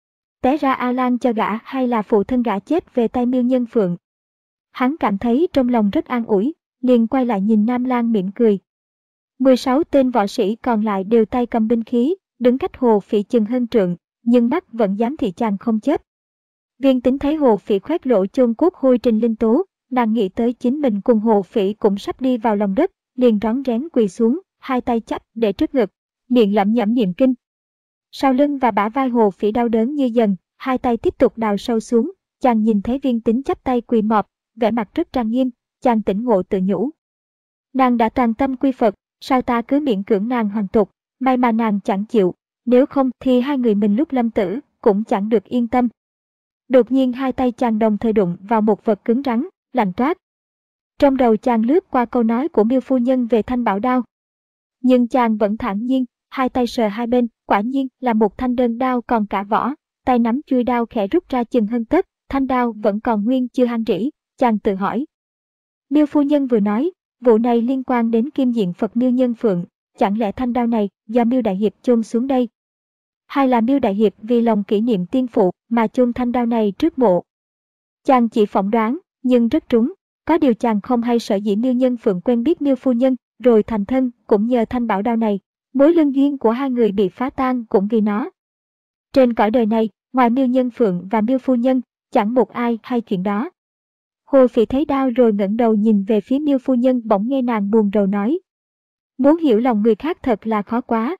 Té ra A Lan cho gã hay là phụ thân gã chết về tay Miêu Nhân Phượng. Hắn cảm thấy trong lòng rất an ủi, liền quay lại nhìn Nam Lan mỉm cười. mười sáu tên võ sĩ còn lại đều tay cầm binh khí, đứng cách Hồ Phỉ chừng hơn trượng, nhưng mắt vẫn dám thị chàng không chết. Viên Tính thấy Hồ Phỉ khoét lỗ chôn cốt hôi Trình Linh Tố, nàng nghĩ tới chính mình cùng Hồ Phỉ cũng sắp đi vào lòng đất, liền rón rén quỳ xuống, hai tay chắp để trước ngực, miệng lẩm nhẩm niệm kinh. Sau lưng và bả vai Hồ Phỉ đau đớn như dần, hai tay tiếp tục đào sâu xuống, chàng nhìn thấy Viên Tính chắp tay quỳ mọp, vẻ mặt rất trang nghiêm, chàng tỉnh ngộ tự nhủ. Nàng đã toàn tâm quy Phật, sao ta cứ miễn cưỡng nàng hoàn tục, may mà nàng chẳng chịu, nếu không thì hai người mình lúc lâm tử cũng chẳng được yên tâm. Đột nhiên hai tay chàng đồng thời đụng vào một vật cứng rắn, lạnh toát. Trong đầu chàng lướt qua câu nói của Miêu phu nhân về thanh bảo đao. Nhưng chàng vẫn thản nhiên, hai tay sờ hai bên, quả nhiên là một thanh đơn đao còn cả vỏ, tay nắm chuôi đao khẽ rút ra chừng hơn tấc, thanh đao vẫn còn nguyên chưa han rỉ, chàng tự hỏi. Miêu phu nhân vừa nói, vụ này liên quan đến kim diện Phật Miêu Nhân Phượng, chẳng lẽ thanh đao này do Miêu đại hiệp chôn xuống đây? Hay là Miêu đại hiệp vì lòng kỷ niệm tiên phụ mà chôn thanh đao này trước mộ? Chàng chỉ phỏng đoán, nhưng rất trúng, có điều chàng không hay sở dĩ Miêu Nhân Phượng quen biết Miêu phu nhân, rồi thành thân cũng nhờ thanh bảo đao này, mối lương duyên của hai người bị phá tan cũng vì nó. Trên cõi đời này, ngoài Miêu Nhân Phượng và Miêu phu nhân, chẳng một ai hay chuyện đó. Hồ Phỉ thấy đau rồi ngẩng đầu nhìn về phía Miêu phu nhân, bỗng nghe nàng buồn rầu nói. Muốn hiểu lòng người khác thật là khó quá.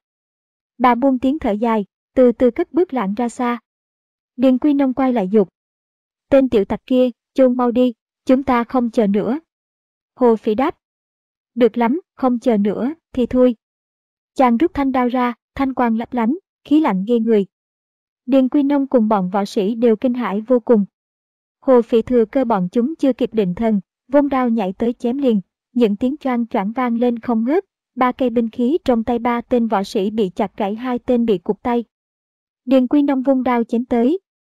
Bà buông tiếng thở dài, từ từ cất bước lảng ra xa. Điền Quy Nông quay lại giục. Tên tiểu tặc kia, chôn mau đi, chúng ta không chờ nữa. Hồ Phỉ đáp. Được lắm, không chờ nữa, thì thôi. Chàng rút thanh đao ra, thanh quang lấp lánh, khí lạnh ghê người. Điền Quy Nông cùng bọn võ sĩ đều kinh hãi vô cùng. Hồ Phỉ thừa cơ bọn chúng chưa kịp định thần, vung đao nhảy tới chém liền, những tiếng choang choảng vang lên không ngớt, ba cây binh khí trong tay ba tên võ sĩ bị chặt gãy, hai tên bị cụt tay. Điền Quy Nông vung đao chém tới.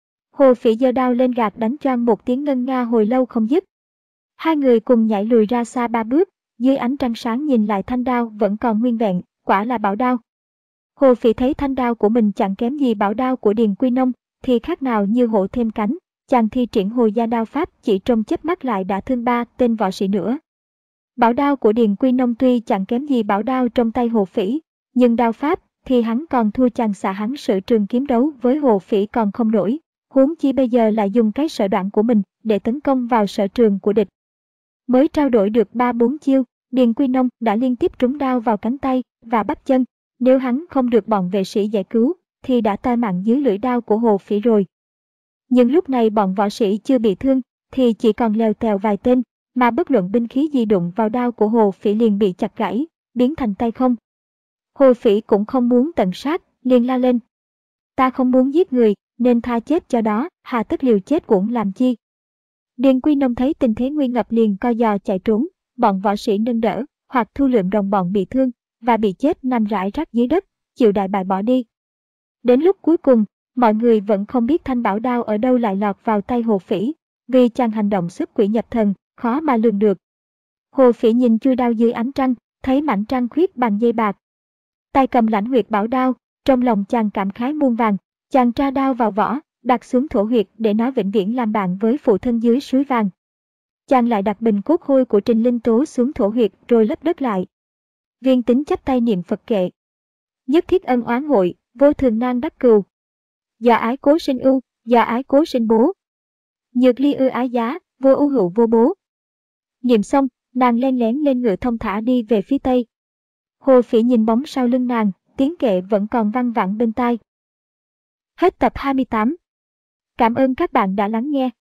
Hồ Phỉ giơ đao lên gạt đánh choang một tiếng ngân nga hồi lâu không dứt. Hai người cùng nhảy lùi ra xa ba bước, dưới ánh trăng sáng nhìn lại thanh đao vẫn còn nguyên vẹn, quả là bảo đao. Hồ Phỉ thấy thanh đao của mình chẳng kém gì bảo đao của Điền Quy Nông, thì khác nào như hổ thêm cánh. Chàng thi triển hồi gia đao pháp chỉ trong chớp mắt lại đã thương ba tên võ sĩ nữa. Bảo đao của Điền Quy Nông tuy chẳng kém gì bảo đao trong tay Hồ Phỉ, nhưng đao pháp thì hắn còn thua, chàng xạ hắn sử trường kiếm đấu với Hồ Phỉ còn không nổi, huống chi bây giờ lại dùng cái sở đoạn của mình để tấn công vào sở trường của địch. Mới trao đổi được ba bốn chiêu, Điền Quy Nông đã liên tiếp trúng đao vào cánh tay và bắp chân, nếu hắn không được bọn vệ sĩ giải cứu thì đã tai mạng dưới lưỡi đao của Hồ Phỉ rồi. Nhưng lúc này bọn võ sĩ chưa bị thương thì chỉ còn lèo tèo vài tên, mà bất luận binh khí gì đụng vào đao của Hồ Phỉ liền bị chặt gãy, biến thành tay không. Hồ Phỉ cũng không muốn tận sát, liền la lên. Ta không muốn giết người, nên tha chết cho đó, hà tất liều chết uổng làm chi. Điền Quy Nông thấy tình thế nguy ngập liền co giò chạy trốn, bọn võ sĩ nâng đỡ, hoặc thu lượm đồng bọn bị thương và bị chết nằm rải rác dưới đất, chịu đại bại bỏ đi. Đến lúc cuối cùng, mọi người vẫn không biết thanh bảo đao ở đâu lại lọt vào tay Hồ Phỉ, vì chàng hành động xuất quỷ nhập thần, khó mà lường được. Hồ Phỉ nhìn chui đao dưới ánh trăng, thấy mảnh trăng khuyết bằng dây bạc. Tay cầm lãnh huyệt bảo đao, trong lòng chàng cảm khái muôn vàng, chàng tra đao vào vỏ, đặt xuống thổ huyệt để nó vĩnh viễn làm bạn với phụ thân dưới suối vàng. Chàng lại đặt bình cốt hôi của Trình Linh Tố xuống thổ huyệt rồi lấp đất lại. Viên Tính chắp tay niệm Phật kệ. Nhất thiết ân oán hội, vô thường nan đắc cừu. Do ái cố sinh ưu, do ái cố sinh bố. Nhược ly ư ái giá, vô ưu hữu vô bố. Niệm xong, nàng len lén lên ngựa thông thả đi về phía tây. Hồ Phỉ nhìn bóng sau lưng nàng, tiếng kệ vẫn còn văng vẳng bên tai. Hết tập hai mươi tám. Cảm ơn các bạn đã lắng nghe.